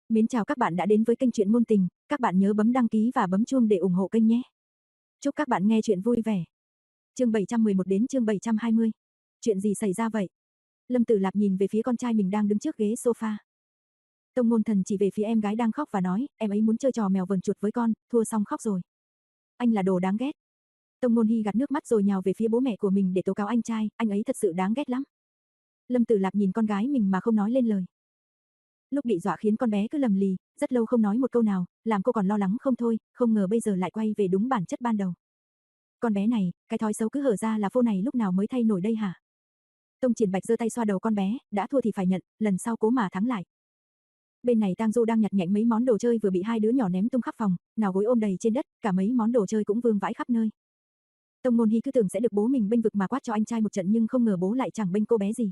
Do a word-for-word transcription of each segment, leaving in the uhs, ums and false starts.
Mến chào các bạn đã đến với kênh truyện ngôn tình, các bạn nhớ bấm đăng ký và bấm chuông để ủng hộ kênh nhé. Chúc các bạn nghe truyện vui vẻ. Chương bảy trăm mười một đến chương bảy trăm hai mươi. Chuyện gì xảy ra vậy? Lâm Tử Lạp nhìn về phía con trai mình đang đứng trước ghế sofa. Tông Ngôn Thần chỉ về phía em gái đang khóc và nói, em ấy muốn chơi trò mèo vờn chuột với con, thua xong khóc rồi. Anh là đồ đáng ghét. Tông Ngôn Hy gạt nước mắt rồi nhào về phía bố mẹ của mình để tố cáo anh trai, anh ấy thật sự đáng ghét lắm. Lâm Tử Lạp nhìn con gái mình mà không nói lên lời. Lúc bị dọa khiến con bé cứ lầm lì, rất lâu không nói một câu nào, làm cô còn lo lắng không thôi, không ngờ bây giờ lại quay về đúng bản chất ban đầu. Con bé này, cái thói xấu cứ hở ra là phô này lúc nào mới thay nổi đây hả? Tông Triển Bạch giơ tay xoa đầu con bé, đã thua thì phải nhận, lần sau cố mà thắng lại. Bên này Tang Du đang nhặt nhạnh mấy món đồ chơi vừa bị hai đứa nhỏ ném tung khắp phòng, nào gối ôm đầy trên đất, cả mấy món đồ chơi cũng vương vãi khắp nơi. Tông Ngôn Hy cứ tưởng sẽ được bố mình bênh vực mà quát cho anh trai một trận nhưng không ngờ bố lại chẳng bênh cô bé gì.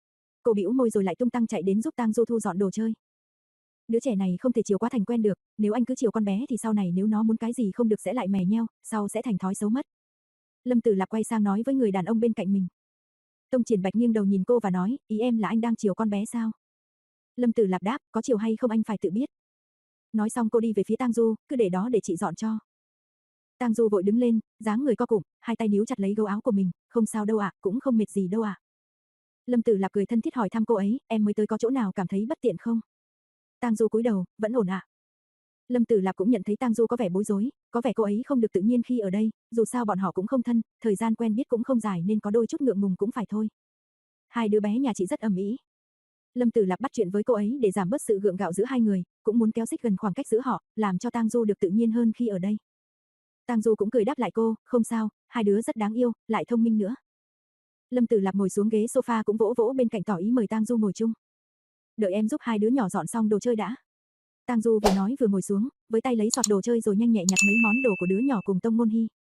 Cô bĩu môi rồi lại tung tăng chạy đến giúp Tang Du thu dọn đồ chơi. Đứa trẻ này không thể chiều quá thành quen được, nếu anh cứ chiều con bé thì sau này nếu nó muốn cái gì không được sẽ lại mè nheo, sau sẽ thành thói xấu mất. Lâm Tử Lạp quay sang nói với người đàn ông bên cạnh mình. Tông Triển Bạch nghiêng đầu nhìn cô và nói, ý em là anh đang chiều con bé sao? Lâm Tử Lạp đáp, có chiều hay không anh phải tự biết. Nói xong cô đi về phía Tang Du, cứ để đó để chị dọn cho. Tang Du vội đứng lên, dáng người co cụm, hai tay níu chặt lấy gấu áo của mình, không sao đâu ạ, cũng không mệt gì đâu ạ. Lâm Tử Lạp cười thân thiết hỏi thăm cô ấy, em mới tới có chỗ nào cảm thấy bất tiện không? Tang Du cúi đầu, vẫn ổn ạ. Lâm Tử Lạp cũng nhận thấy Tang Du có vẻ bối rối, có vẻ cô ấy không được tự nhiên khi ở đây, dù sao bọn họ cũng không thân, thời gian quen biết cũng không dài nên có đôi chút ngượng ngùng cũng phải thôi. Hai đứa bé nhà chị rất ầm ĩ. Lâm Tử Lạp bắt chuyện với cô ấy để giảm bớt sự gượng gạo giữa hai người, cũng muốn kéo xích gần khoảng cách giữa họ, làm cho Tang Du được tự nhiên hơn khi ở đây. Tang Du cũng cười đáp lại cô, không sao, hai đứa rất đáng yêu, lại thông minh nữa. Lâm Tử Lạp ngồi xuống ghế sofa cũng vỗ vỗ bên cạnh tỏ ý mời Tang Du ngồi chung. Đợi em giúp hai đứa nhỏ dọn xong đồ chơi đã. Tang Du vừa nói vừa ngồi xuống, với tay lấy giọt đồ chơi rồi nhanh nhẹ nhặt mấy món đồ của đứa nhỏ cùng Tông Ngôn Hy.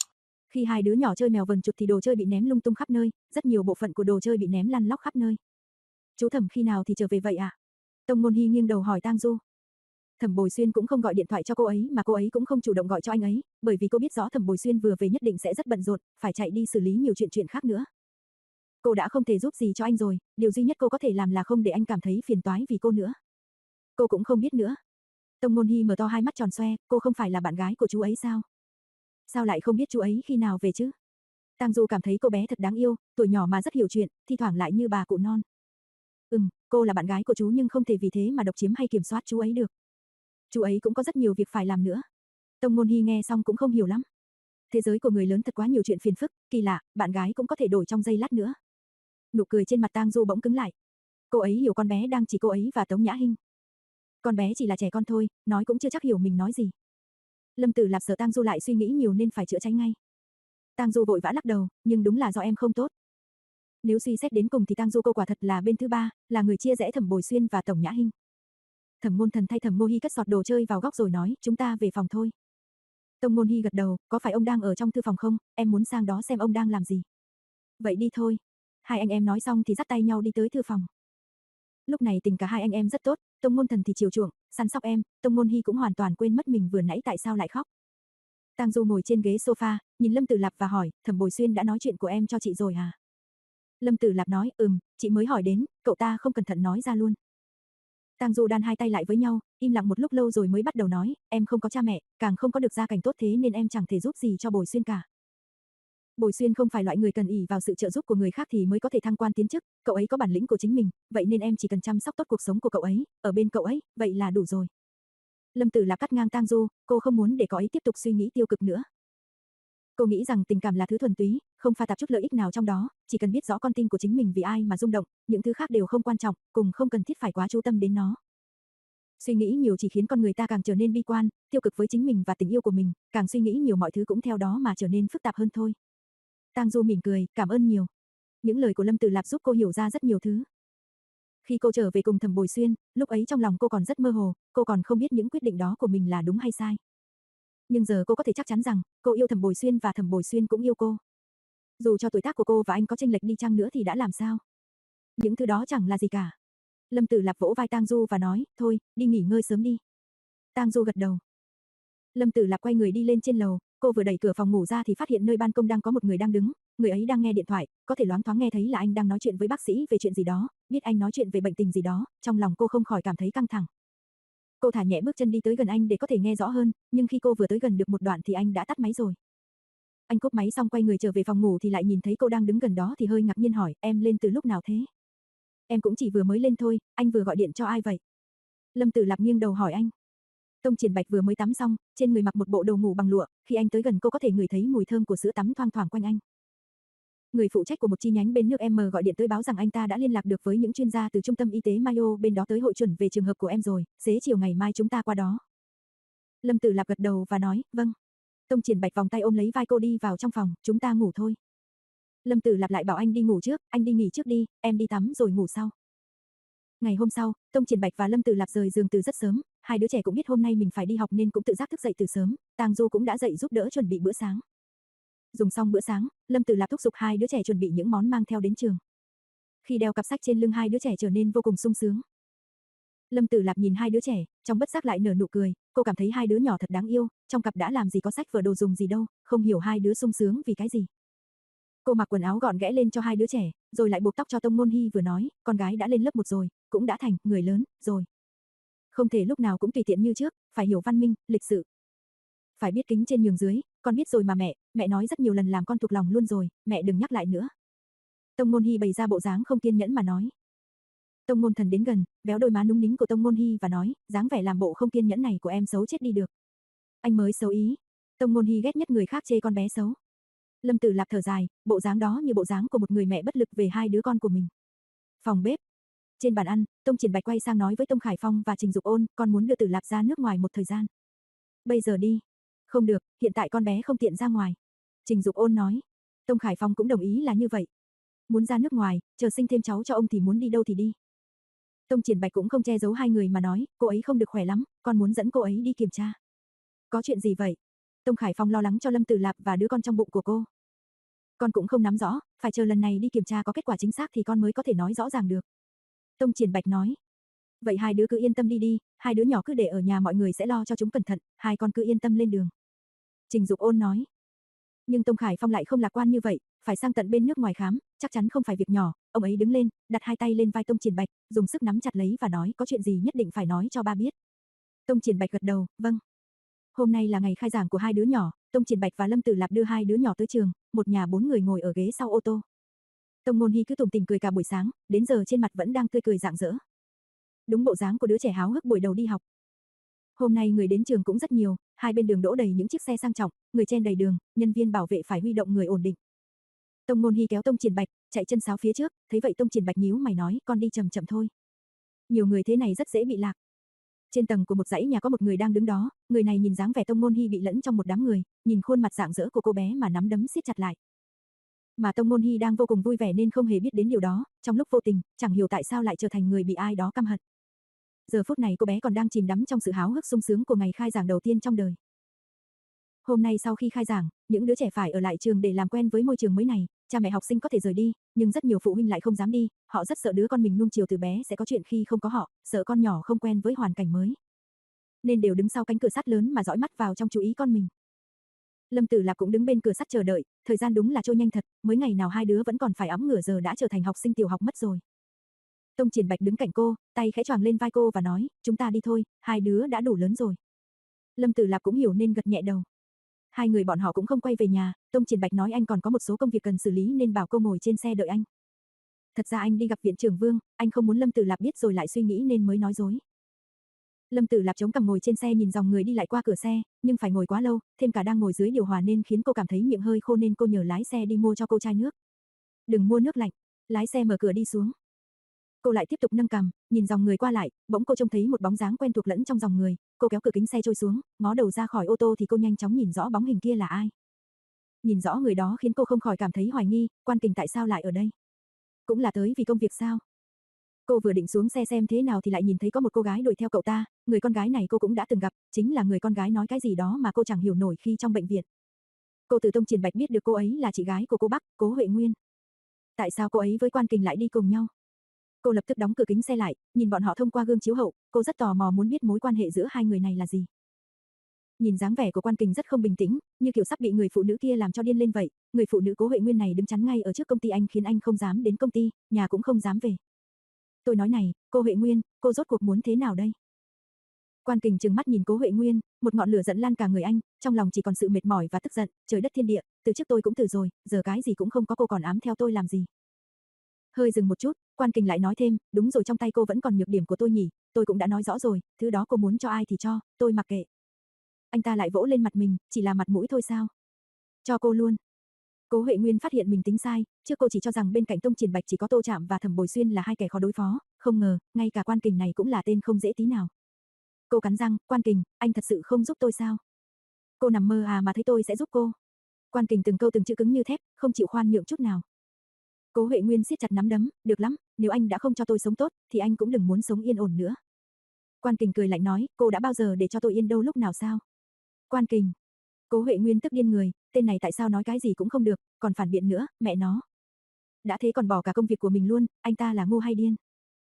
Khi hai đứa nhỏ chơi mèo vần chuột thì đồ chơi bị ném lung tung khắp nơi, rất nhiều bộ phận của đồ chơi bị ném lăn lóc khắp nơi. Chú Thẩm khi nào thì trở về vậy ạ? À? Tông Ngôn Hy nghiêng đầu hỏi Tang Du. Thẩm Bồi Xuyên cũng không gọi điện thoại cho cô ấy mà cô ấy cũng không chủ động gọi cho anh ấy, bởi vì cô biết rõ Thẩm Bồi Xuyên vừa về nhất định sẽ rất bận rộn, phải chạy đi xử lý nhiều chuyện chuyện khác nữa. Cô đã không thể giúp gì cho anh rồi, điều duy nhất cô có thể làm là không để anh cảm thấy phiền toái vì cô nữa. Cô cũng không biết nữa. Tông Ngôn Hy mở to hai mắt tròn xoe, cô không phải là bạn gái của chú ấy sao? Sao lại không biết chú ấy khi nào về chứ? Tang Du cảm thấy cô bé thật đáng yêu, tuổi nhỏ mà rất hiểu chuyện, thi thoảng lại như bà cụ non. Ừm, cô là bạn gái của chú nhưng không thể vì thế mà độc chiếm hay kiểm soát chú ấy được. Chú ấy cũng có rất nhiều việc phải làm nữa. Tông Ngôn Hy nghe xong cũng không hiểu lắm. Thế giới của người lớn thật quá nhiều chuyện phiền phức, kỳ lạ, bạn gái cũng có thể đổi trong giây lát nữa. Nụ cười trên mặt Tang Du bỗng cứng lại. Cô ấy hiểu con bé đang chỉ cô ấy và Tống Nhã Hinh. Con bé chỉ là trẻ con thôi, nói cũng chưa chắc hiểu mình nói gì. Lâm Tử Lạp sợ Tang Du lại suy nghĩ nhiều nên phải chữa tránh ngay. Tang Du vội vã lắc đầu, nhưng đúng là do em không tốt. Nếu suy xét đến cùng thì Tang Du cô quả thật là bên thứ ba, là người chia rẽ Thẩm Bồi Xuyên và Tổng Nhã Hinh. Thẩm Ngôn Thần thay Thẩm Ngô Hy cất giọt đồ chơi vào góc rồi nói, chúng ta về phòng thôi. Tông Ngôn Hy gật đầu, có phải ông đang ở trong thư phòng không, em muốn sang đó xem ông đang làm gì. Vậy đi thôi. Hai anh em nói xong thì dắt tay nhau đi tới thư phòng. Lúc này tình cả hai anh em rất tốt, Tông Ngôn Thần thì chiều chuộng, săn sóc em, Tông Ngôn Hy cũng hoàn toàn quên mất mình vừa nãy tại sao lại khóc. Tang Du ngồi trên ghế sofa, nhìn Lâm Tử Lạp và hỏi, Thẩm Bồi Xuyên đã nói chuyện của em cho chị rồi à? Lâm Tử Lạp nói, ừm, chị mới hỏi đến, cậu ta không cẩn thận nói ra luôn. Tang Du đan hai tay lại với nhau, im lặng một lúc lâu rồi mới bắt đầu nói, em không có cha mẹ, càng không có được gia cảnh tốt thế nên em chẳng thể giúp gì cho Bồi Xuyên cả. Bồi Xuyên không phải loại người cần ỷ vào sự trợ giúp của người khác thì mới có thể thăng quan tiến chức, cậu ấy có bản lĩnh của chính mình, vậy nên em chỉ cần chăm sóc tốt cuộc sống của cậu ấy, ở bên cậu ấy, vậy là đủ rồi. Lâm Tử Lạp cắt ngang Tang Du, cô không muốn để cậu ấy tiếp tục suy nghĩ tiêu cực nữa. Cô nghĩ rằng tình cảm là thứ thuần túy, không pha tạp chút lợi ích nào trong đó, chỉ cần biết rõ con tim của chính mình vì ai mà rung động, những thứ khác đều không quan trọng, cùng không cần thiết phải quá chú tâm đến nó. Suy nghĩ nhiều chỉ khiến con người ta càng trở nên bi quan, tiêu cực với chính mình và tình yêu của mình, càng suy nghĩ nhiều mọi thứ cũng theo đó mà trở nên phức tạp hơn thôi. Tang Du mỉm cười, cảm ơn nhiều. Những lời của Lâm Tử Lạp giúp cô hiểu ra rất nhiều thứ. Khi cô trở về cùng Thẩm Bồi Xuyên, lúc ấy trong lòng cô còn rất mơ hồ, cô còn không biết những quyết định đó của mình là đúng hay sai. Nhưng giờ cô có thể chắc chắn rằng, cô yêu Thẩm Bồi Xuyên và Thẩm Bồi Xuyên cũng yêu cô. Dù cho tuổi tác của cô và anh có chênh lệch đi chăng nữa thì đã làm sao? Những thứ đó chẳng là gì cả. Lâm Tử Lạp vỗ vai Tang Du và nói, thôi, đi nghỉ ngơi sớm đi. Tang Du gật đầu. Lâm Tử Lạp quay người đi lên trên lầu, cô vừa đẩy cửa phòng ngủ ra thì phát hiện nơi ban công đang có một người đang đứng, người ấy đang nghe điện thoại, có thể loáng thoáng nghe thấy là anh đang nói chuyện với bác sĩ về chuyện gì đó, biết anh nói chuyện về bệnh tình gì đó, trong lòng cô không khỏi cảm thấy căng thẳng. Cô thả nhẹ bước chân đi tới gần anh để có thể nghe rõ hơn, nhưng khi cô vừa tới gần được một đoạn thì anh đã tắt máy rồi. Anh cúp máy xong quay người trở về phòng ngủ thì lại nhìn thấy cô đang đứng gần đó thì hơi ngạc nhiên hỏi, em lên từ lúc nào thế? Em cũng chỉ vừa mới lên thôi, anh vừa gọi điện cho ai vậy? Lâm Tử Lạp nghiêng đầu hỏi anh. Tông Triển Bạch vừa mới tắm xong, trên người mặc một bộ đồ ngủ bằng lụa, khi anh tới gần cô có thể ngửi thấy mùi thơm của sữa tắm thoang thoảng quanh anh. Người phụ trách của một chi nhánh bên nước em gọi điện tới báo rằng anh ta đã liên lạc được với những chuyên gia từ trung tâm y tế Mayo bên đó tới hội chuẩn về trường hợp của em rồi, xế chiều ngày mai chúng ta qua đó. Lâm Tử Lạp gật đầu và nói, vâng. Tông Triển Bạch vòng tay ôm lấy vai cô đi vào trong phòng, chúng ta ngủ thôi. Lâm Tử Lạp lại bảo anh đi ngủ trước, anh đi nghỉ trước đi, em đi tắm rồi ngủ sau. Ngày hôm sau, Tông Triển Bạch và Lâm Tử Lạp rời giường từ rất sớm, hai đứa trẻ cũng biết hôm nay mình phải đi học nên cũng tự giác thức dậy từ sớm, Tang Du cũng đã dậy giúp đỡ chuẩn bị bữa sáng. Dùng xong bữa sáng, Lâm Tử Lạp thúc giục hai đứa trẻ chuẩn bị những món mang theo đến trường. Khi đeo cặp sách trên lưng hai đứa trẻ trở nên vô cùng sung sướng. Lâm Tử Lạp nhìn hai đứa trẻ, trong bất giác lại nở nụ cười, cô cảm thấy hai đứa nhỏ thật đáng yêu, trong cặp đã làm gì có sách vở đồ dùng gì đâu, không hiểu hai đứa sung sướng vì cái gì. Cô mặc quần áo gọn ghẽ lên cho hai đứa trẻ, rồi lại buộc tóc cho Tông Môn Hy vừa nói, con gái đã lên lớp một rồi, cũng đã thành người lớn rồi. Không thể lúc nào cũng tùy tiện như trước, phải hiểu văn minh, lịch sự. Phải biết kính trên nhường dưới, con biết rồi mà mẹ, mẹ nói rất nhiều lần làm con thuộc lòng luôn rồi, mẹ đừng nhắc lại nữa. Tông Môn Hy bày ra bộ dáng không kiên nhẫn mà nói. Tông Môn Thần đến gần, véo đôi má núng nính của Tông Môn Hy và nói, dáng vẻ làm bộ không kiên nhẫn này của em xấu chết đi được. Anh mới xấu ý. Tông Môn Hy ghét nhất người khác chê con bé xấu. Lâm Tử Lạp thở dài, bộ dáng đó như bộ dáng của một người mẹ bất lực về hai đứa con của mình. Phòng bếp. Trên bàn ăn, Tông Triển Bạch quay sang nói với Tông Khải Phong và Trình Dục Ôn, con muốn đưa Tử Lạp ra nước ngoài một thời gian. Bây giờ đi. Không được, hiện tại con bé không tiện ra ngoài. Trình Dục Ôn nói. Tông Khải Phong cũng đồng ý là như vậy. Muốn ra nước ngoài, chờ sinh thêm cháu cho ông thì muốn đi đâu thì đi. Tông Triển Bạch cũng không che giấu hai người mà nói, cô ấy không được khỏe lắm, con muốn dẫn cô ấy đi kiểm tra. Có chuyện gì vậy? Tông Khải Phong lo lắng cho Lâm Tử Lạp và đứa con trong bụng của cô. Con cũng không nắm rõ, phải chờ lần này đi kiểm tra có kết quả chính xác thì con mới có thể nói rõ ràng được. Tông Triển Bạch nói. Vậy hai đứa cứ yên tâm đi đi, hai đứa nhỏ cứ để ở nhà mọi người sẽ lo cho chúng cẩn thận, hai con cứ yên tâm lên đường. Trình Dục Ôn nói. Nhưng Tông Khải Phong lại không lạc quan như vậy, phải sang tận bên nước ngoài khám, chắc chắn không phải việc nhỏ, ông ấy đứng lên, đặt hai tay lên vai Tông Triển Bạch, dùng sức nắm chặt lấy và nói có chuyện gì nhất định phải nói cho ba biết. Tông Triển Bạch gật đầu, vâng. Hôm nay là ngày khai giảng của hai đứa nhỏ, Tông Triển Bạch và Lâm Tử Lạp đưa hai đứa nhỏ tới trường, một nhà bốn người ngồi ở ghế sau ô tô. Tông Môn Hy cứ tủm tỉm cười cả buổi sáng, đến giờ trên mặt vẫn đang tươi cười rạng rỡ. Đúng bộ dáng của đứa trẻ háo hức buổi đầu đi học. Hôm nay người đến trường cũng rất nhiều, hai bên đường đỗ đầy những chiếc xe sang trọng, người chen đầy đường, nhân viên bảo vệ phải huy động người ổn định. Tông Môn Hy kéo Tông Triển Bạch, chạy chân sáo phía trước, thấy vậy Tông Triển Bạch nhíu mày nói, con đi chậm chậm thôi. Nhiều người thế này rất dễ bị lạc. Trên tầng của một dãy nhà có một người đang đứng đó, người này nhìn dáng vẻ Tông Môn Hy bị lẫn trong một đám người, nhìn khuôn mặt rạng rỡ của cô bé mà nắm đấm siết chặt lại. Mà Tông Môn Hy đang vô cùng vui vẻ nên không hề biết đến điều đó, trong lúc vô tình, chẳng hiểu tại sao lại trở thành người bị ai đó căm hận. Giờ phút này cô bé còn đang chìm đắm trong sự háo hức sung sướng của ngày khai giảng đầu tiên trong đời. Hôm nay sau khi khai giảng, những đứa trẻ phải ở lại trường để làm quen với môi trường mới này, cha mẹ học sinh có thể rời đi, nhưng rất nhiều phụ huynh lại không dám đi, họ rất sợ đứa con mình nuông chiều từ bé sẽ có chuyện khi không có họ, sợ con nhỏ không quen với hoàn cảnh mới. Nên đều đứng sau cánh cửa sắt lớn mà dõi mắt vào trong chú ý con mình. Lâm Tử Lạp cũng đứng bên cửa sắt chờ đợi, thời gian đúng là trôi nhanh thật, mới ngày nào hai đứa vẫn còn phải ẵm ngửa giờ đã trở thành học sinh tiểu học mất rồi. Tông Triển Bạch đứng cạnh cô, tay khẽ choàng lên vai cô và nói, chúng ta đi thôi, hai đứa đã đủ lớn rồi. Lâm Tử Lạp cũng hiểu nên gật nhẹ đầu. Hai người bọn họ cũng không quay về nhà, Tông Triển Bạch nói anh còn có một số công việc cần xử lý nên bảo cô ngồi trên xe đợi anh. Thật ra anh đi gặp viện trưởng Vương, anh không muốn Lâm Tử Lạp biết rồi lại suy nghĩ nên mới nói dối. Lâm Tử Lạp chống cằm ngồi trên xe nhìn dòng người đi lại qua cửa xe, nhưng phải ngồi quá lâu, thêm cả đang ngồi dưới điều hòa nên khiến cô cảm thấy miệng hơi khô nên cô nhờ lái xe đi mua cho cô chai nước. Đừng mua nước lạnh, lái xe mở cửa đi xuống. Cô lại tiếp tục nâng cằm, nhìn dòng người qua lại, bỗng cô trông thấy một bóng dáng quen thuộc lẫn trong dòng người, cô kéo cửa kính xe trôi xuống, ngó đầu ra khỏi ô tô thì cô nhanh chóng nhìn rõ bóng hình kia là ai. Nhìn rõ người đó khiến cô không khỏi cảm thấy hoài nghi, Quan Kình tại sao lại ở đây? Cũng là tới vì công việc sao? Cô vừa định xuống xe xem thế nào thì lại nhìn thấy có một cô gái đuổi theo cậu ta, người con gái này cô cũng đã từng gặp, chính là người con gái nói cái gì đó mà cô chẳng hiểu nổi khi trong bệnh viện. Cô từ Tông Triển Bạch biết được cô ấy là chị gái của cô Bắc, Cố Huệ Nguyên. Tại sao cô ấy với Quan Kình lại đi cùng nhau? Cô lập tức đóng cửa kính xe lại, nhìn bọn họ thông qua gương chiếu hậu, cô rất tò mò muốn biết mối quan hệ giữa hai người này là gì. Nhìn dáng vẻ của Quan Kình rất không bình tĩnh, như kiểu sắp bị người phụ nữ kia làm cho điên lên vậy, người phụ nữ Cố Huệ Nguyên này đứng chắn ngay ở trước công ty anh khiến anh không dám đến công ty, nhà cũng không dám về. Tôi nói này, cô Huệ Nguyên, cô rốt cuộc muốn thế nào đây? Quan Kình trừng mắt nhìn Cố Huệ Nguyên, một ngọn lửa giận lan cả người anh, trong lòng chỉ còn sự mệt mỏi và tức giận, trời đất thiên địa, từ trước tôi cũng từ rồi, giờ cái gì cũng không có cô còn ám theo tôi làm gì. Hơi dừng một chút, Quan Kình lại nói thêm, đúng rồi trong tay cô vẫn còn nhược điểm của tôi nhỉ, tôi cũng đã nói rõ rồi, thứ đó cô muốn cho ai thì cho, tôi mặc kệ. Anh ta lại vỗ lên mặt mình, chỉ là mặt mũi thôi sao? Cho cô luôn. Cố Huệ Nguyên phát hiện mình tính sai, trước cô chỉ cho rằng bên cạnh Tông Triển Bạch chỉ có Tô Trạm và Thẩm Bồi Xuyên là hai kẻ khó đối phó, không ngờ, ngay cả Quan Kình này cũng là tên không dễ tí nào. Cô cắn răng, Quan Kình, anh thật sự không giúp tôi sao? Cô nằm mơ à mà thấy tôi sẽ giúp cô? Quan Kình từng câu từng chữ cứng như thép, không chịu khoan nhượng chút nào. Cố Huệ Nguyên siết chặt nắm đấm, được lắm, nếu anh đã không cho tôi sống tốt, thì anh cũng đừng muốn sống yên ổn nữa. Quan Kình cười lạnh nói, cô đã bao giờ để cho tôi yên đâu lúc nào sao? Quan Kình. Cố Huệ Nguyên tức điên người, tên này tại sao nói cái gì cũng không được, còn phản biện nữa, mẹ nó. Đã thế còn bỏ cả công việc của mình luôn, anh ta là ngu hay điên?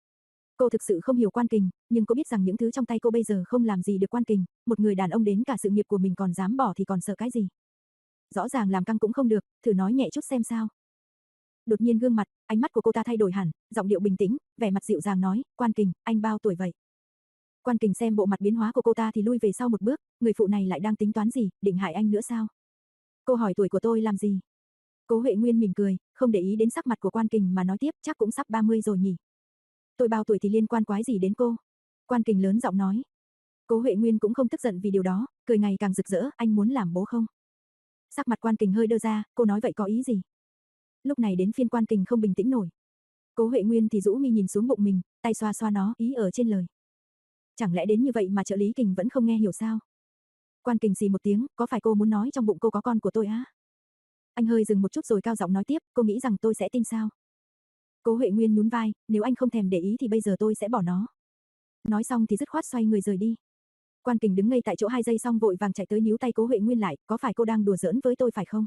Cô thực sự không hiểu Quan Kình, nhưng cô biết rằng những thứ trong tay cô bây giờ không làm gì được Quan Kình, một người đàn ông đến cả sự nghiệp của mình còn dám bỏ thì còn sợ cái gì? Rõ ràng làm căng cũng không được, thử nói nhẹ chút xem sao. Đột nhiên gương mặt, ánh mắt của cô ta thay đổi hẳn, giọng điệu bình tĩnh, vẻ mặt dịu dàng nói, Quan Kình, anh bao tuổi vậy? Quan Kình xem bộ mặt biến hóa của cô ta thì lui về sau một bước, người phụ này lại đang tính toán gì, định hại anh nữa sao? Cô hỏi tuổi của tôi làm gì? Cố Huệ Nguyên mỉm cười, không để ý đến sắc mặt của Quan Kình mà nói tiếp, chắc cũng sắp ba mươi rồi nhỉ. Tôi bao tuổi thì liên quan quái gì đến cô? Quan Kình lớn giọng nói. Cố Huệ Nguyên cũng không tức giận vì điều đó, cười ngày càng rực rỡ, anh muốn làm bố không? Sắc mặt Quan Kình hơi đơ ra, cô nói vậy có ý gì? Lúc này đến phiên Quan Kình không bình tĩnh nổi. Cố Huệ Nguyên thì rũ mi nhìn xuống bụng mình, tay xoa xoa nó, ý ở trên lời. Chẳng lẽ đến như vậy mà trợ lý Kình vẫn không nghe hiểu sao? Quan Kình xì một tiếng, có phải cô muốn nói trong bụng cô có con của tôi á? Anh hơi dừng một chút rồi cao giọng nói tiếp, cô nghĩ rằng tôi sẽ tin sao? Cố Huệ Nguyên nhún vai, nếu anh không thèm để ý thì bây giờ tôi sẽ bỏ nó. Nói xong thì dứt khoát xoay người rời đi. Quan Kình đứng ngây tại chỗ hai giây xong vội vàng chạy tới níu tay Cố Huệ Nguyên lại, có phải cô đang đùa giỡn với tôi phải không?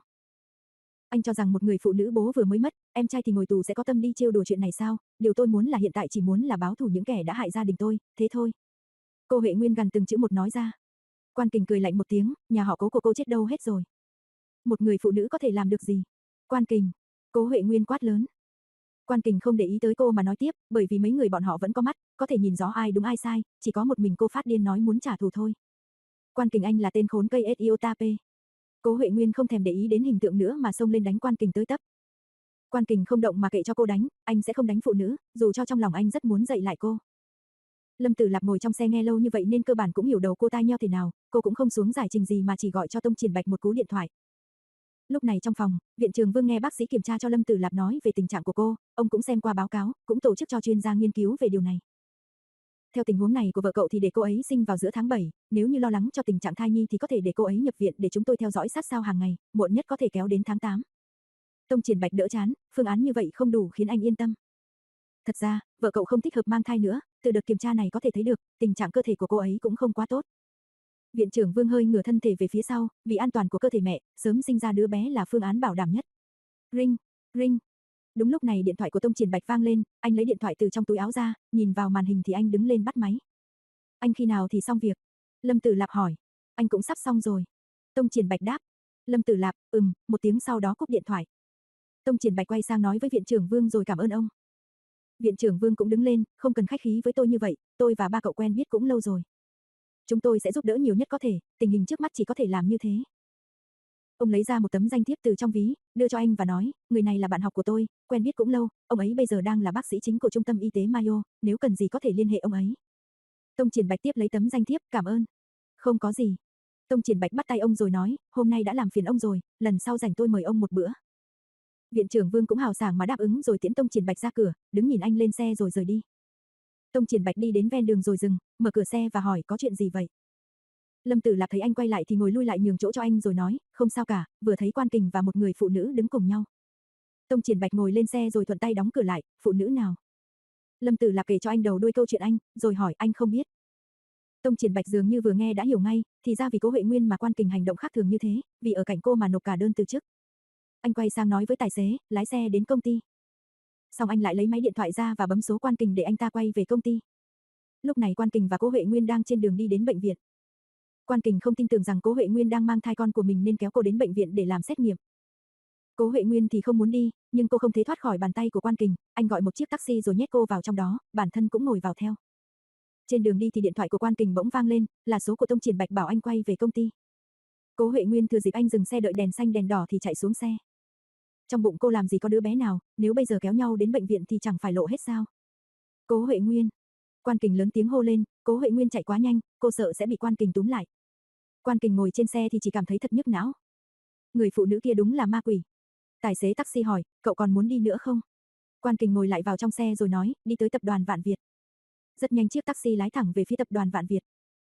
Anh cho rằng một người phụ nữ bố vừa mới mất, em trai thì ngồi tù sẽ có tâm đi trêu đùa chuyện này sao? Điều tôi muốn là hiện tại chỉ muốn là báo thù những kẻ đã hại gia đình tôi, thế thôi. Cô Huệ Nguyên gần từng chữ một nói ra. Quan Kình cười lạnh một tiếng, nhà họ Cố của cô chết đâu hết rồi? Một người phụ nữ có thể làm được gì? Quan Kình. Cố Huệ Nguyên quát lớn. Quan Kình không để ý tới cô mà nói tiếp, bởi vì mấy người bọn họ vẫn có mắt, có thể nhìn rõ ai đúng ai sai, chỉ có một mình cô phát điên nói muốn trả thù thôi. Quan Kình anh là tên khốn cây Etiotape. Cố Huệ Nguyên không thèm để ý đến hình tượng nữa mà xông lên đánh Quan Kình tới tấp. Quan Kình không động mà kệ cho cô đánh, anh sẽ không đánh phụ nữ, dù cho trong lòng anh rất muốn dạy lại cô. Lâm Tử Lạp ngồi trong xe nghe lâu như vậy nên cơ bản cũng hiểu đầu cô tai nheo thế nào, cô cũng không xuống giải trình gì mà chỉ gọi cho Tông Triển Bạch một cú điện thoại. Lúc này trong phòng, Viện trưởng Vương nghe bác sĩ kiểm tra cho Lâm Tử Lạp nói về tình trạng của cô, ông cũng xem qua báo cáo, cũng tổ chức cho chuyên gia nghiên cứu về điều này. Theo tình huống này của vợ cậu thì để cô ấy sinh vào giữa tháng bảy, nếu như lo lắng cho tình trạng thai nhi thì có thể để cô ấy nhập viện để chúng tôi theo dõi sát sao hàng ngày, muộn nhất có thể kéo đến tháng tám. Tông Triển Bạch đỡ chán, phương án như vậy không đủ khiến anh yên tâm. Thật ra, vợ cậu không thích hợp mang thai nữa, từ đợt kiểm tra này có thể thấy được, tình trạng cơ thể của cô ấy cũng không quá tốt. Viện trưởng Vương hơi ngửa thân thể về phía sau, vì an toàn của cơ thể mẹ, sớm sinh ra đứa bé là phương án bảo đảm nhất. Ring, ring. Đúng lúc này điện thoại của Tông Triển Bạch vang lên, anh lấy điện thoại từ trong túi áo ra, nhìn vào màn hình thì anh đứng lên bắt máy. Anh khi nào thì xong việc? Lâm Tử Lạp hỏi. Anh cũng sắp xong rồi. Tông Triển Bạch đáp. Lâm Tử Lạp, ừm, một tiếng sau đó cúp điện thoại. Tông Triển Bạch quay sang nói với Viện trưởng Vương rồi cảm ơn ông. Viện trưởng Vương cũng đứng lên, không cần khách khí với tôi như vậy, tôi và ba cậu quen biết cũng lâu rồi. Chúng tôi sẽ giúp đỡ nhiều nhất có thể, tình hình trước mắt chỉ có thể làm như thế. Ông lấy ra một tấm danh thiếp từ trong ví, đưa cho anh và nói, người này là bạn học của tôi, quen biết cũng lâu, ông ấy bây giờ đang là bác sĩ chính của trung tâm y tế Mayo, nếu cần gì có thể liên hệ ông ấy. Tông Triển Bạch tiếp lấy tấm danh thiếp, cảm ơn. Không có gì. Tông Triển Bạch bắt tay ông rồi nói, hôm nay đã làm phiền ông rồi, lần sau rảnh tôi mời ông một bữa. Viện trưởng Vương cũng hào sảng mà đáp ứng rồi tiễn Tông Triển Bạch ra cửa, đứng nhìn anh lên xe rồi rời đi. Tông Triển Bạch đi đến ven đường rồi dừng, mở cửa xe và hỏi có chuyện gì vậy? Lâm Tử Lạp thấy anh quay lại thì ngồi lui lại nhường chỗ cho anh rồi nói, không sao cả, vừa thấy Quan Kình và một người phụ nữ đứng cùng nhau. Tông Triển Bạch ngồi lên xe rồi thuận tay đóng cửa lại, phụ nữ nào? Lâm Tử Lạp kể cho anh đầu đuôi câu chuyện anh, rồi hỏi anh không biết. Tông Triển Bạch dường như vừa nghe đã hiểu ngay, thì ra vì Cố Huệ Nguyên mà Quan Kình hành động khác thường như thế, vì ở cạnh cô mà nộp cả đơn từ chức. Anh quay sang nói với tài xế, lái xe đến công ty. Xong anh lại lấy máy điện thoại ra và bấm số Quan Kình để anh ta quay về công ty. Lúc này Quan Kình và Cố Huệ Nguyên đang trên đường đi đến bệnh viện. Quan Kình không tin tưởng rằng Cố Huệ Nguyên đang mang thai con của mình nên kéo cô đến bệnh viện để làm xét nghiệm. Cố Huệ Nguyên thì không muốn đi, nhưng cô không thể thoát khỏi bàn tay của Quan Kình, anh gọi một chiếc taxi rồi nhét cô vào trong đó, bản thân cũng ngồi vào theo. Trên đường đi thì điện thoại của Quan Kình bỗng vang lên, là số của Tông Triển Bạch bảo anh quay về công ty. Cố Huệ Nguyên thừa dịp anh dừng xe đợi đèn xanh đèn đỏ thì chạy xuống xe. Trong bụng cô làm gì có đứa bé nào, nếu bây giờ kéo nhau đến bệnh viện thì chẳng phải lộ hết sao? Cố Huệ Nguyên. Quan Kình lớn tiếng hô lên, Cố Huệ Nguyên chạy quá nhanh, cô sợ sẽ bị Quan Kình túm lại. Quan Kình ngồi trên xe thì chỉ cảm thấy thật nhức não. Người phụ nữ kia đúng là ma quỷ. Tài xế taxi hỏi, cậu còn muốn đi nữa không? Quan Kình ngồi lại vào trong xe rồi nói, đi tới tập đoàn Vạn Việt. Rất nhanh chiếc taxi lái thẳng về phía tập đoàn Vạn Việt.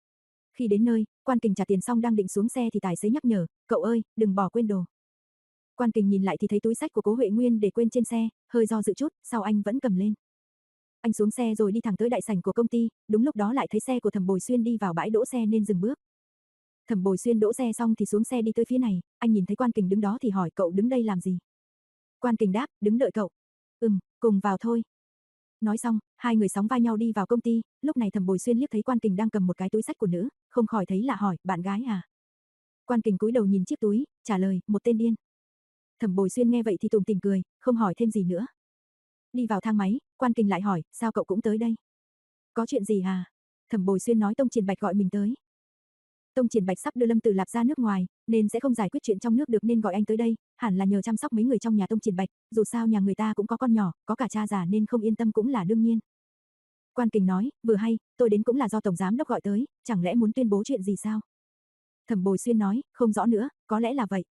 Khi đến nơi, Quan Kình trả tiền xong đang định xuống xe thì tài xế nhắc nhở, cậu ơi, đừng bỏ quên đồ. Quan Kình nhìn lại thì thấy túi xách của Cố Huệ Nguyên để quên trên xe, hơi do dự chút, sau anh vẫn cầm lên. Anh xuống xe rồi đi thẳng tới đại sảnh của công ty, đúng lúc đó lại thấy xe của Thẩm Bồi Xuyên đi vào bãi đỗ xe nên dừng bước. Thẩm Bồi Xuyên đỗ xe xong thì xuống xe đi tới phía này, anh nhìn thấy Quan Kình đứng đó thì hỏi cậu đứng đây làm gì? Quan Kình đáp, đứng đợi cậu. Ừm, cùng vào thôi. Nói xong, hai người sóng vai nhau đi vào công ty, lúc này Thẩm Bồi Xuyên liếc thấy Quan Kình đang cầm một cái túi xách của nữ, không khỏi thấy lạ hỏi, bạn gái à? Quan Kình cúi đầu nhìn chiếc túi, trả lời, một tên điên. Thẩm Bồi Xuyên nghe vậy thì tủm tỉm cười, không hỏi thêm gì nữa. Đi vào thang máy, Quan Kình lại hỏi, sao cậu cũng tới đây? Có chuyện gì hả? Thẩm Bồi Xuyên nói Tông Triển Bạch gọi mình tới. Tông Triển Bạch sắp đưa Lâm Tử Lạp ra nước ngoài, nên sẽ không giải quyết chuyện trong nước được nên gọi anh tới đây, hẳn là nhờ chăm sóc mấy người trong nhà Tông Triển Bạch, dù sao nhà người ta cũng có con nhỏ, có cả cha già nên không yên tâm cũng là đương nhiên. Quan Kình nói, vừa hay, tôi đến cũng là do Tổng Giám Đốc gọi tới, chẳng lẽ muốn tuyên bố chuyện gì sao? Thẩm Bồi Xuyên nói, không rõ nữa, có lẽ là vậy.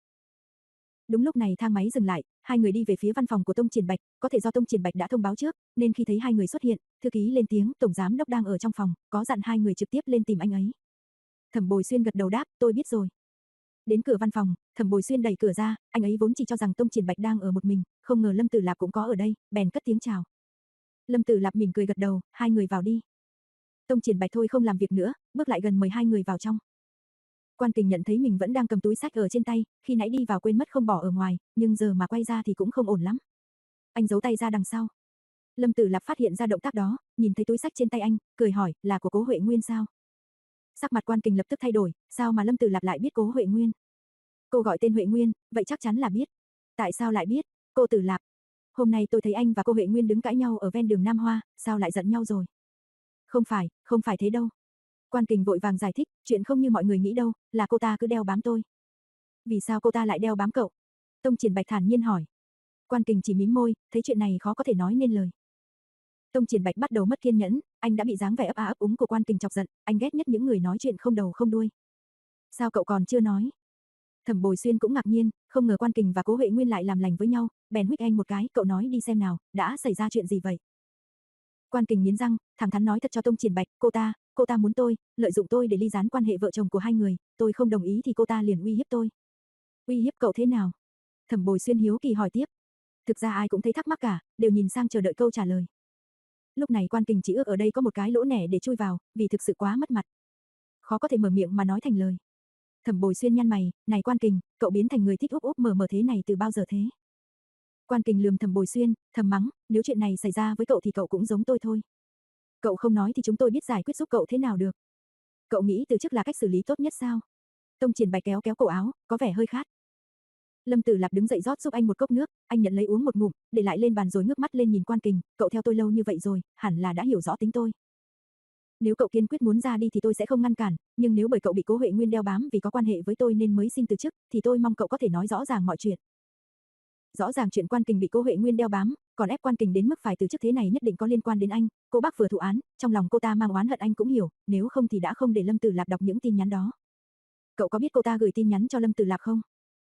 Đúng lúc này thang máy dừng lại, hai người đi về phía văn phòng của Tông Triển Bạch, có thể do Tông Triển Bạch đã thông báo trước, nên khi thấy hai người xuất hiện, thư ký lên tiếng, Tổng Giám Đốc đang ở trong phòng, có dặn hai người trực tiếp lên tìm anh ấy. Thẩm Bồi Xuyên gật đầu đáp, tôi biết rồi. Đến cửa văn phòng, Thẩm Bồi Xuyên đẩy cửa ra, anh ấy vốn chỉ cho rằng Tông Triển Bạch đang ở một mình, không ngờ Lâm Tử Lạp cũng có ở đây, bèn cất tiếng chào. Lâm Tử Lạp mỉm cười gật đầu, hai người vào đi. Tông Triển Bạch thôi không làm việc nữa, bước lại gần mời hai người vào trong. Quan Kình nhận thấy mình vẫn đang cầm túi xách ở trên tay, khi nãy đi vào quên mất không bỏ ở ngoài, nhưng giờ mà quay ra thì cũng không ổn lắm. Anh giấu tay ra đằng sau. Lâm Tử Lạp phát hiện ra động tác đó, nhìn thấy túi xách trên tay anh, cười hỏi, là của Cố Huệ Nguyên sao? Sắc mặt Quan Kình lập tức thay đổi, sao mà Lâm Tử Lạp lại biết Cố Huệ Nguyên? Cô gọi tên Huệ Nguyên, vậy chắc chắn là biết. Tại sao lại biết? Cô Tử Lạp, hôm nay tôi thấy anh và cô Huệ Nguyên đứng cãi nhau ở ven đường Nam Hoa, sao lại giận nhau rồi? Không phải, không phải thế đâu. Quan Kình vội vàng giải thích, chuyện không như mọi người nghĩ đâu, là cô ta cứ đeo bám tôi. Vì sao cô ta lại đeo bám cậu? Tông Triển Bạch thản nhiên hỏi. Quan Kình chỉ mím môi, thấy chuyện này khó có thể nói nên lời. Tông Triển Bạch bắt đầu mất kiên nhẫn, anh đã bị dáng vẻ ấp a ấp úng của Quan Kình chọc giận, anh ghét nhất những người nói chuyện không đầu không đuôi. Sao cậu còn chưa nói? Thẩm Bồi Xuyên cũng ngạc nhiên, không ngờ Quan Kình và Cố Huệ Nguyên lại làm lành với nhau, bèn huých anh một cái, cậu nói đi xem nào, đã xảy ra chuyện gì vậy? Quan Kình nghiến răng, thẳng thắn nói thật cho Tông Triển Bạch, cô ta, cô ta muốn tôi, lợi dụng tôi để ly gián quan hệ vợ chồng của hai người, tôi không đồng ý thì cô ta liền uy hiếp tôi. Uy hiếp cậu thế nào? Thẩm Bồi Xuyên hiếu kỳ hỏi tiếp. Thực ra ai cũng thấy thắc mắc cả, đều nhìn sang chờ đợi câu trả lời. Lúc này Quan Kình chỉ ước ở đây có một cái lỗ nẻ để chui vào, vì thực sự quá mất mặt. Khó có thể mở miệng mà nói thành lời. Thẩm Bồi Xuyên nhăn mày, này Quan Kình, cậu biến thành người thích úp úp mở mở thế này từ bao giờ thế? Quan Kình lườm Thẩm Bồi Xuyên, thầm mắng, nếu chuyện này xảy ra với cậu thì cậu cũng giống tôi thôi. Cậu không nói thì chúng tôi biết giải quyết giúp cậu thế nào được. Cậu nghĩ từ chức là cách xử lý tốt nhất sao? Tông Triển Bạch kéo kéo cổ áo, có vẻ hơi khát. Lâm Tử Lạp đứng dậy rót giúp anh một cốc nước, anh nhận lấy uống một ngụm, để lại lên bàn rồi ngước mắt lên nhìn Quan Kình, cậu theo tôi lâu như vậy rồi, hẳn là đã hiểu rõ tính tôi. Nếu cậu kiên quyết muốn ra đi thì tôi sẽ không ngăn cản, nhưng nếu bởi cậu bị Cố Huệ Nguyên đeo bám vì có quan hệ với tôi nên mới xin từ chức, thì tôi mong cậu có thể nói rõ ràng mọi chuyện. Rõ ràng chuyện Quan Kình bị Cố Huệ Nguyên đeo bám, còn ép Quan Kình đến mức phải từ chức thế này nhất định có liên quan đến anh, cô bác vừa thụ án, trong lòng cô ta mang oán hận anh cũng hiểu, nếu không thì đã không để Lâm Tử Lạp đọc những tin nhắn đó. Cậu có biết cô ta gửi tin nhắn cho Lâm Tử Lạp không?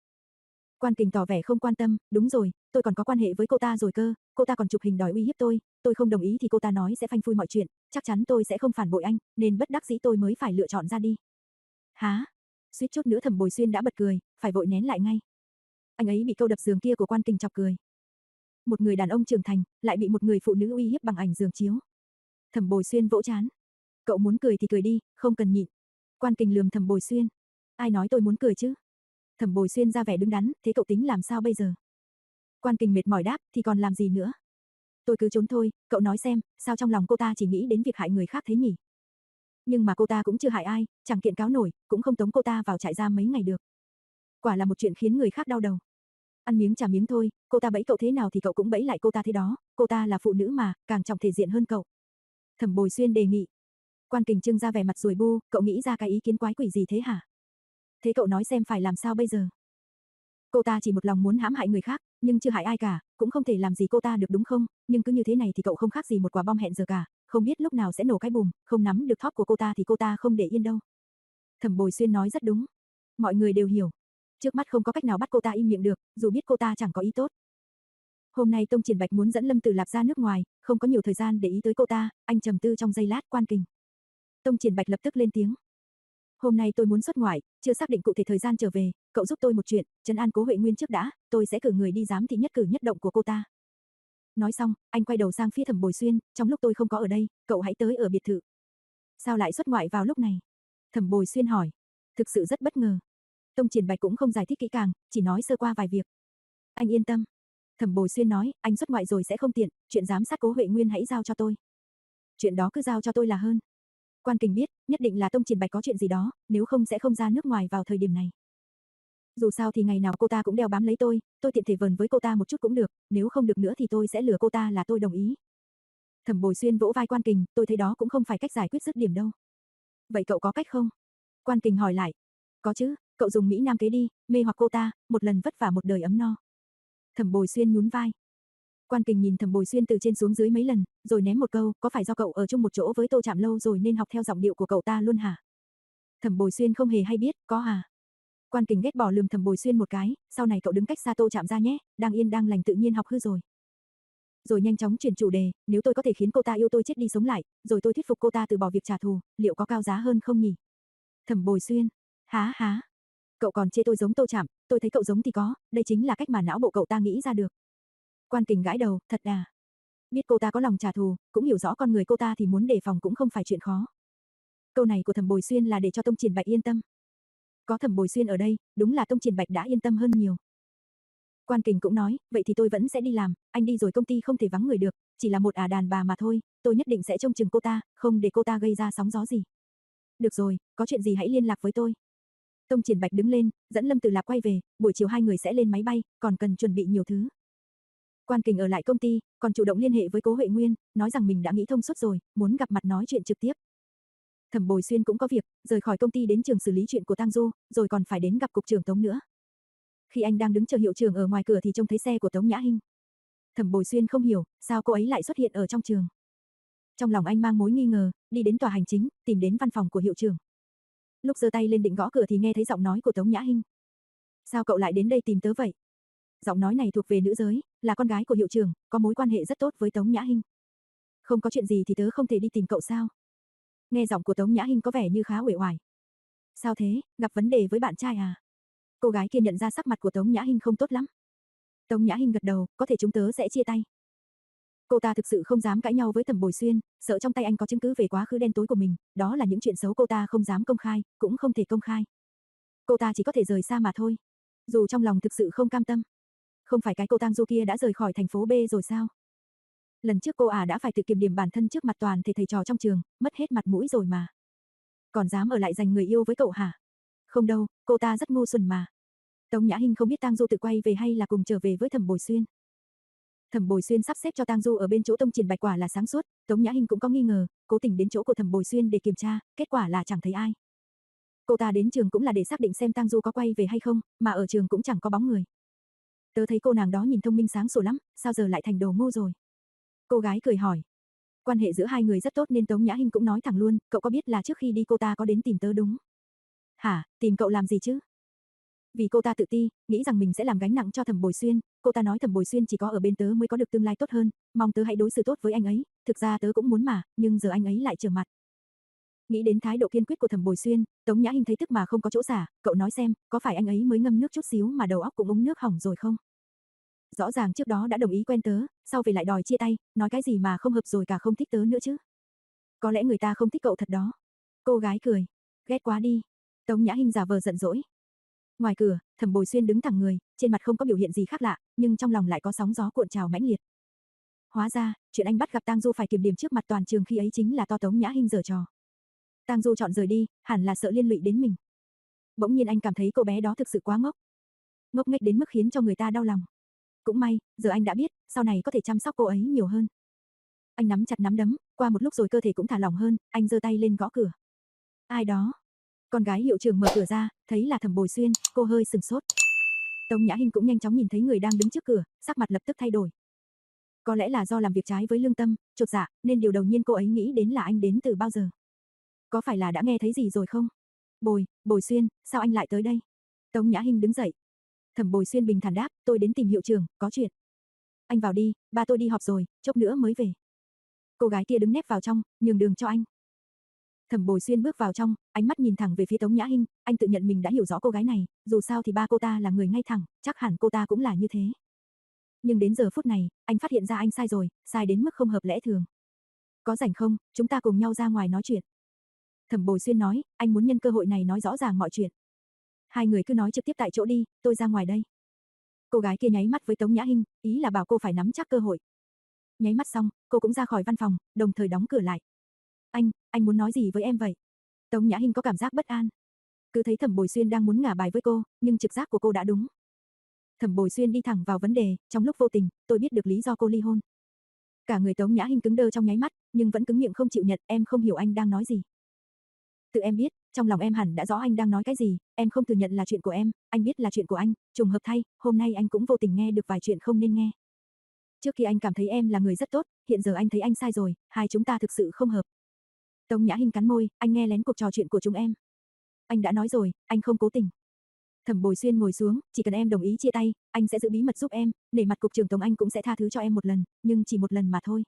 Quan Kình tỏ vẻ không quan tâm, đúng rồi, tôi còn có quan hệ với cô ta rồi cơ, cô ta còn chụp hình đòi uy hiếp tôi, tôi không đồng ý thì cô ta nói sẽ phanh phui mọi chuyện, chắc chắn tôi sẽ không phản bội anh, nên bất đắc dĩ tôi mới phải lựa chọn ra đi. Hả? Suýt chút nữa Thẩm Bồi Xuyên đã bật cười, phải vội nén lại ngay. Anh ấy bị câu đập giường kia của Quan Kình chọc cười. Một người đàn ông trưởng thành, lại bị một người phụ nữ uy hiếp bằng ảnh giường chiếu. Thẩm Bồi Xuyên vỗ trán. Cậu muốn cười thì cười đi, không cần nhịn. Quan Kình lườm Thẩm Bồi Xuyên. Ai nói tôi muốn cười chứ? Thẩm Bồi Xuyên ra vẻ đứng đắn, thế cậu tính làm sao bây giờ? Quan Kình mệt mỏi đáp, thì còn làm gì nữa? Tôi cứ trốn thôi, cậu nói xem, sao trong lòng cô ta chỉ nghĩ đến việc hại người khác thế nhỉ? Nhưng mà cô ta cũng chưa hại ai, chẳng kiện cáo nổi, cũng không tống cô ta vào trại giam mấy ngày được. Quả là một chuyện khiến người khác đau đầu. Ăn miếng trả miếng thôi, cô ta bẫy cậu thế nào thì cậu cũng bẫy lại cô ta thế đó, cô ta là phụ nữ mà, càng trọng thể diện hơn cậu. Thẩm Bồi Xuyên đề nghị. Quan Kình trưng ra vẻ mặt ruồi bu, cậu nghĩ ra cái ý kiến quái quỷ gì thế hả? Thế cậu nói xem phải làm sao bây giờ? Cô ta chỉ một lòng muốn hãm hại người khác, nhưng chưa hại ai cả, cũng không thể làm gì cô ta được đúng không? Nhưng cứ như thế này thì cậu không khác gì một quả bom hẹn giờ cả, không biết lúc nào sẽ nổ cái bùm, không nắm được thóp của cô ta thì cô ta không để yên đâu. Thẩm Bồi Xuyên nói rất đúng. Mọi người đều hiểu. Trước mắt không có cách nào bắt cô ta im miệng được, dù biết cô ta chẳng có ý tốt. Hôm nay Tông Triển Bạch muốn dẫn Lâm Tử Lạp ra nước ngoài, không có nhiều thời gian để ý tới cô ta, anh trầm tư trong giây lát. Quan Kình. Tông Triển Bạch lập tức lên tiếng. Hôm nay tôi muốn xuất ngoại, chưa xác định cụ thể thời gian trở về, cậu giúp tôi một chuyện, trấn an Cố Huệ Nguyên trước đã, tôi sẽ cử người đi giám thị nhất cử nhất động của cô ta. Nói xong, anh quay đầu sang phía Thẩm Bồi Xuyên, trong lúc tôi không có ở đây, cậu hãy tới ở biệt thự. Sao lại xuất ngoại vào lúc này? Thẩm Bồi Xuyên hỏi. Thực sự rất bất ngờ. Tông Triển Bạch cũng không giải thích kỹ càng, chỉ nói sơ qua vài việc. Anh yên tâm. Thẩm Bồi Xuyên nói, anh xuất ngoại rồi sẽ không tiện, chuyện giám sát Cố Huệ Nguyên hãy giao cho tôi. Chuyện đó cứ giao cho tôi là hơn. Quan Kình biết, nhất định là Tông Triển Bạch có chuyện gì đó, nếu không sẽ không ra nước ngoài vào thời điểm này. Dù sao thì ngày nào cô ta cũng đeo bám lấy tôi, tôi tiện thể vờn với cô ta một chút cũng được, nếu không được nữa thì tôi sẽ lừa cô ta là tôi đồng ý. Thẩm Bồi Xuyên vỗ vai Quan Kình, tôi thấy đó cũng không phải cách giải quyết dứt điểm đâu. Vậy cậu có cách không? Quan Kình hỏi lại. Có chứ, cậu dùng Mỹ Nam kế đi, mê hoặc cô ta, một lần vất vả một đời ấm no. Thẩm Bồi Xuyên nhún vai. Quan Kình nhìn Thẩm Bồi Xuyên từ trên xuống dưới mấy lần, rồi ném một câu, có phải do cậu ở chung một chỗ với Tô Trạm lâu rồi nên học theo giọng điệu của cậu ta luôn hả? Thẩm Bồi Xuyên không hề hay biết, có à? Quan Kình ghét bỏ lườm Thẩm Bồi Xuyên một cái, sau này cậu đứng cách xa Tô Trạm ra nhé, đang yên đang lành tự nhiên học hư rồi. Rồi nhanh chóng chuyển chủ đề, nếu tôi có thể khiến cô ta yêu tôi chết đi sống lại, rồi tôi thuyết phục cô ta từ bỏ việc trả thù, liệu có cao giá hơn không nhỉ? Thẩm Bồi Xuyên, há há. Cậu còn chê tôi giống Tô Trạm, tôi thấy cậu giống thì có, đây chính là cách mà não bộ cậu ta nghĩ ra được. Quan Kình gãi đầu, thật à? Biết cô ta có lòng trả thù, cũng hiểu rõ con người cô ta thì muốn đề phòng cũng không phải chuyện khó. Câu này của Thẩm Bồi Xuyên là để cho Tông Triển Bạch yên tâm. Có Thẩm Bồi Xuyên ở đây, đúng là Tông Triển Bạch đã yên tâm hơn nhiều. Quan Kình cũng nói, vậy thì tôi vẫn sẽ đi làm, anh đi rồi công ty không thể vắng người được, chỉ là một ả đàn bà mà thôi, tôi nhất định sẽ trông chừng cô ta, không để cô ta gây ra sóng gió gì. Được rồi, có chuyện gì hãy liên lạc với tôi. Tông Triển Bạch đứng lên, dẫn Lâm Tử Lạp quay về, buổi chiều hai người sẽ lên máy bay, còn cần chuẩn bị nhiều thứ. Quan Kình ở lại công ty, còn chủ động liên hệ với Cố Huệ Nguyên, nói rằng mình đã nghĩ thông suốt rồi, muốn gặp mặt nói chuyện trực tiếp. Thẩm Bồi Xuyên cũng có việc, rời khỏi công ty đến trường xử lý chuyện của Tang Du, rồi còn phải đến gặp cục trưởng Tống nữa. Khi anh đang đứng chờ hiệu trưởng ở ngoài cửa thì trông thấy xe của Tống Nhã Hinh. Thẩm Bồi Xuyên không hiểu, sao cô ấy lại xuất hiện ở trong trường. Trong lòng anh mang mối nghi ngờ, đi đến tòa hành chính, tìm đến văn phòng của hiệu trưởng. Lúc giơ tay lên định gõ cửa thì nghe thấy giọng nói của Tống Nhã Hinh. Sao cậu lại đến đây tìm tớ vậy? Giọng nói này thuộc về nữ giới, là con gái của hiệu trưởng, có mối quan hệ rất tốt với Tống Nhã Hinh. Không có chuyện gì thì tớ không thể đi tìm cậu sao? Nghe giọng của Tống Nhã Hinh có vẻ như khá uể oải. Sao thế, gặp vấn đề với bạn trai à? Cô gái kia nhận ra sắc mặt của Tống Nhã Hinh không tốt lắm. Tống Nhã Hinh gật đầu, có thể chúng tớ sẽ chia tay. Cô ta thực sự không dám cãi nhau với Thẩm Bồi Xuyên, sợ trong tay anh có chứng cứ về quá khứ đen tối của mình, đó là những chuyện xấu cô ta không dám công khai, cũng không thể công khai. Cô ta chỉ có thể rời xa mà thôi. Dù trong lòng thực sự không cam tâm. Không phải cái cô Tang Du kia đã rời khỏi thành phố B rồi sao? Lần trước cô à đã phải tự kiểm điểm bản thân trước mặt toàn thể thầy trò trong trường, mất hết mặt mũi rồi mà. Còn dám ở lại giành người yêu với cậu hả? Không đâu, cô ta rất ngu xuẩn mà. Tống Nhã Hinh không biết Tang Du tự quay về hay là cùng trở về với Thẩm Bồi Xuyên. Thẩm Bồi Xuyên sắp xếp cho Tang Du ở bên chỗ Tông Triển Bạch quả là sáng suốt, Tống Nhã Hinh cũng có nghi ngờ, cố tình đến chỗ của Thẩm Bồi Xuyên để kiểm tra, kết quả là chẳng thấy ai. Cô ta đến trường cũng là để xác định xem Tang Du có quay về hay không, mà ở trường cũng chẳng có bóng người. Tớ thấy cô nàng đó nhìn thông minh sáng sủa lắm, sao giờ lại thành đồ ngu rồi? Cô gái cười hỏi. Quan hệ giữa hai người rất tốt nên Tống Nhã Hinh cũng nói thẳng luôn, cậu có biết là trước khi đi cô ta có đến tìm tớ đúng? Hả, tìm cậu làm gì chứ? Vì cô ta tự ti, nghĩ rằng mình sẽ làm gánh nặng cho Thẩm Bồi Xuyên, cô ta nói Thẩm Bồi Xuyên chỉ có ở bên tớ mới có được tương lai tốt hơn, mong tớ hãy đối xử tốt với anh ấy, thực ra tớ cũng muốn mà, nhưng giờ anh ấy lại trở mặt. Nghĩ đến thái độ kiên quyết của Thẩm Bồi Xuyên, Tống Nhã Hinh thấy tức mà không có chỗ xả, cậu nói xem, có phải anh ấy mới ngâm nước chút xíu mà đầu óc cũng uống nước hỏng rồi không? Rõ ràng trước đó đã đồng ý quen tớ, sau về lại đòi chia tay, nói cái gì mà không hợp rồi cả không thích tớ nữa chứ. Có lẽ người ta không thích cậu thật đó. Cô gái cười, ghét quá đi. Tống Nhã Hinh giả vờ giận dỗi. Ngoài cửa, Thẩm Bồi Xuyên đứng thẳng người, trên mặt không có biểu hiện gì khác lạ, nhưng trong lòng lại có sóng gió cuộn trào mãnh liệt. Hóa ra, chuyện anh bắt gặp Tang Du phải kiểm điểm trước mặt toàn trường khi ấy chính là do Tống Nhã Hinh giở trò. Tang Du chọn rời đi, hẳn là sợ liên lụy đến mình. Bỗng nhiên anh cảm thấy cô bé đó thực sự quá ngốc. Ngốc nghếch đến mức khiến cho người ta đau lòng. Cũng may, giờ anh đã biết, sau này có thể chăm sóc cô ấy nhiều hơn. Anh nắm chặt nắm đấm, Qua một lúc rồi cơ thể cũng thả lỏng hơn, anh giơ tay lên gõ cửa. Ai đó? Con gái hiệu trưởng mở cửa ra, thấy là Thẩm Bồi Xuyên, cô hơi sừng sốt. Tống Nhã Hinh cũng nhanh chóng nhìn thấy người đang đứng trước cửa, sắc mặt lập tức thay đổi. Có lẽ là do làm việc trái với lương tâm, chột dạ, nên điều đầu nhiên cô ấy nghĩ đến là anh đến từ bao giờ. Có phải là đã nghe thấy gì rồi không? Bồi, Bồi Xuyên, sao anh lại tới đây? Tống Nhã Hinh đứng dậy. Thẩm Bồi Xuyên bình thản đáp, tôi đến tìm hiệu trưởng, có chuyện. Anh vào đi, ba tôi đi họp rồi, chốc nữa mới về. Cô gái kia đứng nép vào trong, nhường đường cho anh. Thẩm Bồi Xuyên bước vào trong, ánh mắt nhìn thẳng về phía Tống Nhã Hinh, anh tự nhận mình đã hiểu rõ cô gái này, dù sao thì ba cô ta là người ngay thẳng, chắc hẳn cô ta cũng là như thế. Nhưng đến giờ phút này, anh phát hiện ra anh sai rồi, sai đến mức không hợp lẽ thường. Có rảnh không, chúng ta cùng nhau ra ngoài nói chuyện. Thẩm Bồi Xuyên nói, anh muốn nhân cơ hội này nói rõ ràng mọi chuyện. Hai người cứ nói trực tiếp tại chỗ đi, tôi ra ngoài đây. Cô gái kia nháy mắt với Tống Nhã Hinh, ý là bảo cô phải nắm chắc cơ hội. Nháy mắt xong, cô cũng ra khỏi văn phòng, đồng thời đóng cửa lại. Anh, anh muốn nói gì với em vậy? Tống Nhã Hinh có cảm giác bất an. Cứ thấy Thẩm Bồi Xuyên đang muốn ngả bài với cô, nhưng trực giác của cô đã đúng. Thẩm Bồi Xuyên đi thẳng vào vấn đề, trong lúc vô tình, tôi biết được lý do cô ly hôn. Cả người Tống Nhã Hinh cứng đơ trong nháy mắt, nhưng vẫn cứng miệng không chịu nhận, em không hiểu anh đang nói gì. Tự em biết, trong lòng em hẳn đã rõ anh đang nói cái gì, em không thừa nhận là chuyện của em, anh biết là chuyện của anh, trùng hợp thay, hôm nay anh cũng vô tình nghe được vài chuyện không nên nghe. Trước khi anh cảm thấy em là người rất tốt, hiện giờ anh thấy anh sai rồi, hai chúng ta thực sự không hợp. Tống Nhã Hinh cắn môi, anh nghe lén cuộc trò chuyện của chúng em. Anh đã nói rồi, anh không cố tình. Thẩm Bồi Xuyên ngồi xuống, chỉ cần em đồng ý chia tay, anh sẽ giữ bí mật giúp em, nể mặt cục trưởng Tống anh cũng sẽ tha thứ cho em một lần, nhưng chỉ một lần mà thôi.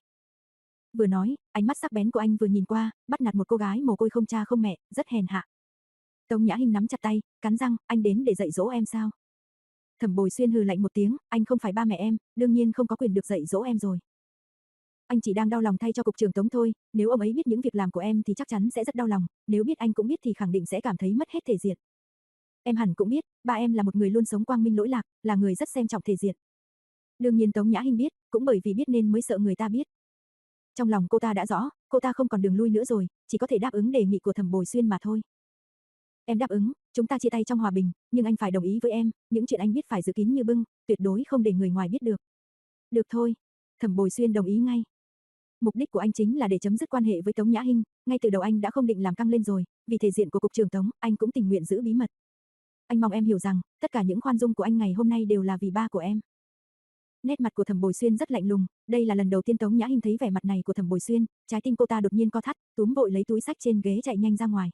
Vừa nói, ánh mắt sắc bén của anh vừa nhìn qua, bắt nạt một cô gái mồ côi không cha không mẹ, rất hèn hạ. Tống Nhã Hinh nắm chặt tay, cắn răng, anh đến để dạy dỗ em sao? Thẩm Bồi Xuyên hừ lạnh một tiếng, anh không phải ba mẹ em, đương nhiên không có quyền được dạy dỗ em rồi. Anh chỉ đang đau lòng thay cho cục trưởng Tống thôi, nếu ông ấy biết những việc làm của em thì chắc chắn sẽ rất đau lòng, nếu biết anh cũng biết thì khẳng định sẽ cảm thấy mất hết thể diện. Em hẳn cũng biết, ba em là một người luôn sống quang minh lỗi lạc, là người rất xem trọng thể diện. Đương nhiên Tống Nhã Hinh biết, cũng bởi vì biết nên mới sợ người ta biết. Trong lòng cô ta đã rõ, cô ta không còn đường lui nữa rồi, chỉ có thể đáp ứng đề nghị của Thẩm Bồi Xuyên mà thôi. Em đáp ứng, chúng ta chia tay trong hòa bình, nhưng anh phải đồng ý với em, những chuyện anh biết phải giữ kín như bưng, tuyệt đối không để người ngoài biết được. Được thôi. Thẩm Bồi Xuyên đồng ý ngay. Mục đích của anh chính là để chấm dứt quan hệ với Tống Nhã Hinh, ngay từ đầu anh đã không định làm căng lên rồi, vì thể diện của cục trưởng Tống, anh cũng tình nguyện giữ bí mật. Anh mong em hiểu rằng, tất cả những khoan dung của anh ngày hôm nay đều là vì ba của em. Nét mặt của Thẩm Bồi Xuyên rất lạnh lùng, đây là lần đầu tiên Tống Nhã Hinh thấy vẻ mặt này của Thẩm Bồi Xuyên, trái tim cô ta đột nhiên co thắt, túm vội lấy túi xách trên ghế chạy nhanh ra ngoài.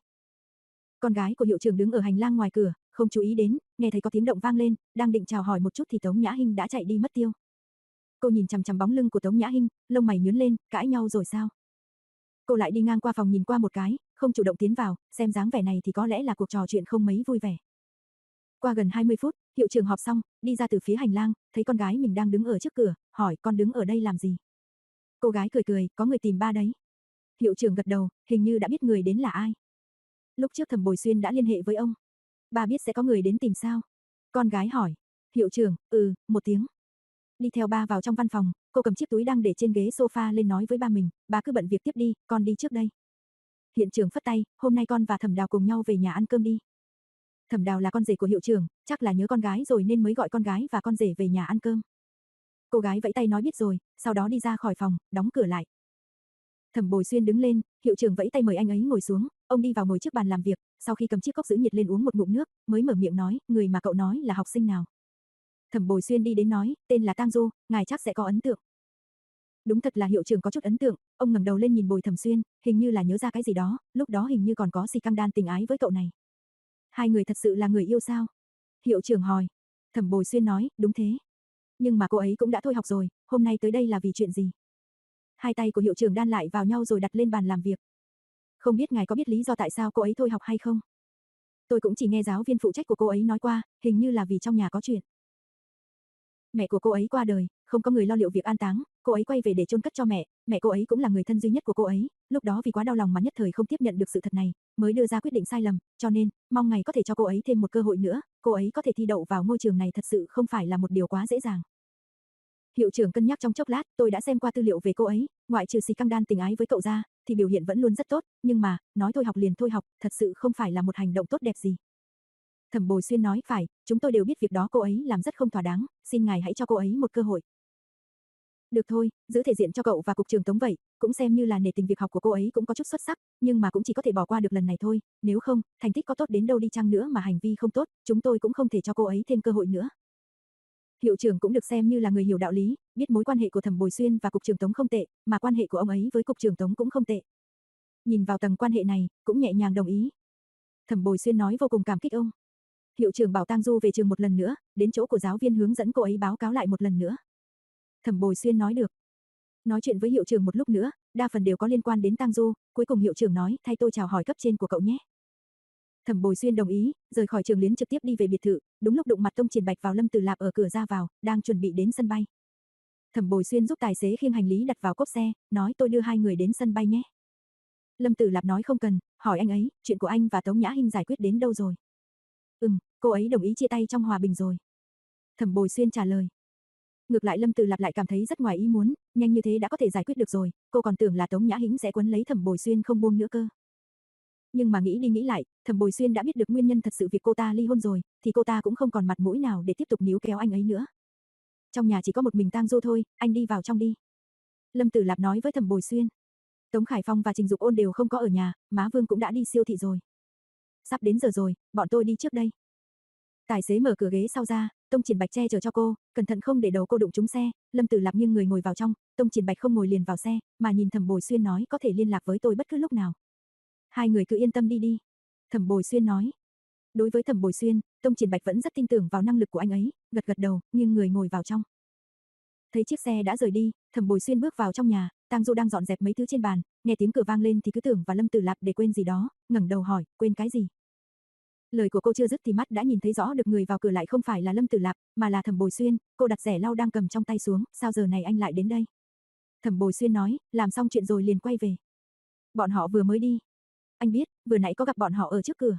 Con gái của hiệu trưởng đứng ở hành lang ngoài cửa, không chú ý đến, nghe thấy có tiếng động vang lên, đang định chào hỏi một chút thì Tống Nhã Hinh đã chạy đi mất tiêu. Cô nhìn chằm chằm bóng lưng của Tống Nhã Hinh, lông mày nhướng lên, cãi nhau rồi sao? Cô lại đi ngang qua phòng nhìn qua một cái, không chủ động tiến vào, xem dáng vẻ này thì có lẽ là cuộc trò chuyện không mấy vui vẻ. Qua gần hai mươi phút, hiệu trưởng họp xong, đi ra từ phía hành lang, thấy con gái mình đang đứng ở trước cửa, hỏi con đứng ở đây làm gì? Cô gái cười cười, có người tìm ba đấy. Hiệu trưởng gật đầu, hình như đã biết người đến là ai. Lúc trước Thẩm Bồi Xuyên đã liên hệ với ông. Ba biết sẽ có người đến tìm sao? Con gái hỏi. Hiệu trưởng, ừ, một tiếng. Đi theo ba vào trong văn phòng, cô cầm chiếc túi đang để trên ghế sofa lên nói với ba mình, ba cứ bận việc tiếp đi, con đi trước đây. Hiệu trưởng phất tay, hôm nay con và Thẩm Đào cùng nhau về nhà ăn cơm đi. Thẩm Đào là con rể của hiệu trưởng, chắc là nhớ con gái rồi nên mới gọi con gái và con rể về nhà ăn cơm. Cô gái vẫy tay nói biết rồi, sau đó đi ra khỏi phòng, đóng cửa lại. Thẩm Bồi Xuyên đứng lên, hiệu trưởng vẫy tay mời anh ấy ngồi xuống, ông đi vào ngồi trước bàn làm việc, sau khi cầm chiếc cốc giữ nhiệt lên uống một ngụm nước, mới mở miệng nói, người mà cậu nói là học sinh nào? Thẩm Bồi Xuyên đi đến nói, tên là Tang Du, ngài chắc sẽ có ấn tượng. Đúng thật là hiệu trưởng có chút ấn tượng, ông ngẩng đầu lên nhìn Bồi Thẩm Xuyên, hình như là nhớ ra cái gì đó, lúc đó hình như còn có xì căng đan tình ái với cậu này. Hai người thật sự là người yêu sao? Hiệu trưởng hỏi. Thẩm Bồi Xuyên nói, đúng thế. Nhưng mà cô ấy cũng đã thôi học rồi, hôm nay tới đây là vì chuyện gì? Hai tay của hiệu trưởng đan lại vào nhau rồi đặt lên bàn làm việc. Không biết ngài có biết lý do tại sao cô ấy thôi học hay không? Tôi cũng chỉ nghe giáo viên phụ trách của cô ấy nói qua, hình như là vì trong nhà có chuyện. Mẹ của cô ấy qua đời, không có người lo liệu việc an táng, cô ấy quay về để chôn cất cho mẹ, mẹ cô ấy cũng là người thân duy nhất của cô ấy, lúc đó vì quá đau lòng mà nhất thời không tiếp nhận được sự thật này, mới đưa ra quyết định sai lầm, cho nên, mong ngài có thể cho cô ấy thêm một cơ hội nữa, cô ấy có thể thi đậu vào ngôi trường này thật sự không phải là một điều quá dễ dàng. Hiệu trưởng cân nhắc trong chốc lát, tôi đã xem qua tư liệu về cô ấy, ngoại trừ xì căng đan tình ái với cậu ra, thì biểu hiện vẫn luôn rất tốt, nhưng mà, nói thôi học liền thôi học, thật sự không phải là một hành động tốt đẹp gì. Thẩm Bồi Xuyên nói, phải, chúng tôi đều biết việc đó cô ấy làm rất không thỏa đáng, xin ngài hãy cho cô ấy một cơ hội. Được thôi, giữ thể diện cho cậu và cục trưởng Tống vậy, cũng xem như là nể tình việc học của cô ấy cũng có chút xuất sắc, nhưng mà cũng chỉ có thể bỏ qua được lần này thôi, nếu không, thành tích có tốt đến đâu đi chăng nữa mà hành vi không tốt, chúng tôi cũng không thể cho cô ấy thêm cơ hội nữa. Hiệu trưởng cũng được xem như là người hiểu đạo lý, biết mối quan hệ của Thẩm Bồi Xuyên và cục trưởng Tống không tệ, mà quan hệ của ông ấy với cục trưởng Tống cũng không tệ. Nhìn vào tầng quan hệ này, cũng nhẹ nhàng đồng ý. Thẩm Bồi Xuyên nói vô cùng cảm kích ông. Hiệu trưởng bảo Tang Du về trường một lần nữa, đến chỗ của giáo viên hướng dẫn cô ấy báo cáo lại một lần nữa. Thẩm Bồi Xuyên nói được. Nói chuyện với hiệu trưởng một lúc nữa, đa phần đều có liên quan đến Tang Du, cuối cùng hiệu trưởng nói, thay tôi chào hỏi cấp trên của cậu nhé. Thẩm Bồi Xuyên đồng ý, rời khỏi trường Liến trực tiếp đi về biệt thự, đúng lúc đụng mặt Tông Triển Bạch vào Lâm Tử Lạp ở cửa ra vào, đang chuẩn bị đến sân bay. Thẩm Bồi Xuyên giúp tài xế khiêng hành lý đặt vào cốp xe, nói tôi đưa hai người đến sân bay nhé. Lâm Tử Lạp nói không cần, hỏi anh ấy, chuyện của anh và Tống Nhã Hinh giải quyết đến đâu rồi? Ừm, cô ấy đồng ý chia tay trong hòa bình rồi. Thẩm Bồi Xuyên trả lời. Ngược lại Lâm Tử Lạp lại cảm thấy rất ngoài ý muốn, nhanh như thế đã có thể giải quyết được rồi, cô còn tưởng là Tống Nhã Hĩnh sẽ quấn lấy Thẩm Bồi Xuyên không buông nữa cơ. Nhưng mà nghĩ đi nghĩ lại, Thẩm Bồi Xuyên đã biết được nguyên nhân thật sự việc cô ta ly hôn rồi, thì cô ta cũng không còn mặt mũi nào để tiếp tục níu kéo anh ấy nữa. Trong nhà chỉ có một mình Tang Du thôi, anh đi vào trong đi. Lâm Tử Lạp nói với Thẩm Bồi Xuyên. Tống Khải Phong và Trình Dục Ôn đều không có ở nhà, má Vương cũng đã đi siêu thị rồi. Sắp đến giờ rồi, bọn tôi đi trước đây. Tài xế mở cửa ghế sau ra, Tông Triển Bạch che chở cho cô, cẩn thận không để đầu cô đụng trúng xe, Lâm Tử Lạp nghiêng người ngồi vào trong, Tông Triển Bạch không ngồi liền vào xe, mà nhìn Thẩm Bồi Xuyên nói có thể liên lạc với tôi bất cứ lúc nào. Hai người cứ yên tâm đi đi. Thẩm Bồi Xuyên nói. Đối với Thẩm Bồi Xuyên, Tông Triển Bạch vẫn rất tin tưởng vào năng lực của anh ấy, gật gật đầu, nghiêng người ngồi vào trong. Thấy chiếc xe đã rời đi, Thẩm Bồi Xuyên bước vào trong nhà, Tang Du đang dọn dẹp mấy thứ trên bàn, nghe tiếng cửa vang lên thì cứ tưởng và Lâm Tử Lạp để quên gì đó, ngẩng đầu hỏi, quên cái gì? Lời của cô chưa dứt thì mắt đã nhìn thấy rõ được người vào cửa lại không phải là Lâm Tử Lạp, mà là Thẩm Bồi Xuyên, cô đặt rẻ lau đang cầm trong tay xuống, sao giờ này anh lại đến đây? Thẩm Bồi Xuyên nói, làm xong chuyện rồi liền quay về. Bọn họ vừa mới đi. Anh biết, vừa nãy có gặp bọn họ ở trước cửa.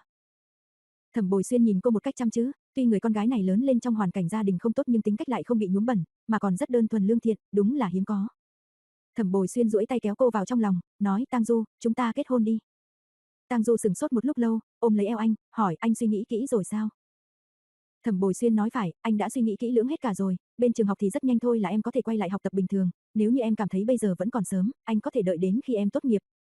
Thẩm Bồi Xuyên nhìn cô một cách chăm chú, tuy người con gái này lớn lên trong hoàn cảnh gia đình không tốt nhưng tính cách lại không bị nhuốm bẩn, mà còn rất đơn thuần lương thiện, đúng là hiếm có. Thẩm Bồi Xuyên duỗi tay kéo cô vào trong lòng, nói, Tang Du, chúng ta kết hôn đi. Tang Du sững sốt một lúc lâu, ôm lấy eo anh, hỏi, anh suy nghĩ kỹ rồi sao? Thẩm Bồi Xuyên nói phải, anh đã suy nghĩ kỹ lưỡng hết cả rồi, bên trường học thì rất nhanh thôi là em có thể quay lại học tập bình thường, nếu như em cảm thấy bây giờ vẫn còn sớm, anh có thể đợi đến khi em tốt nghiệp.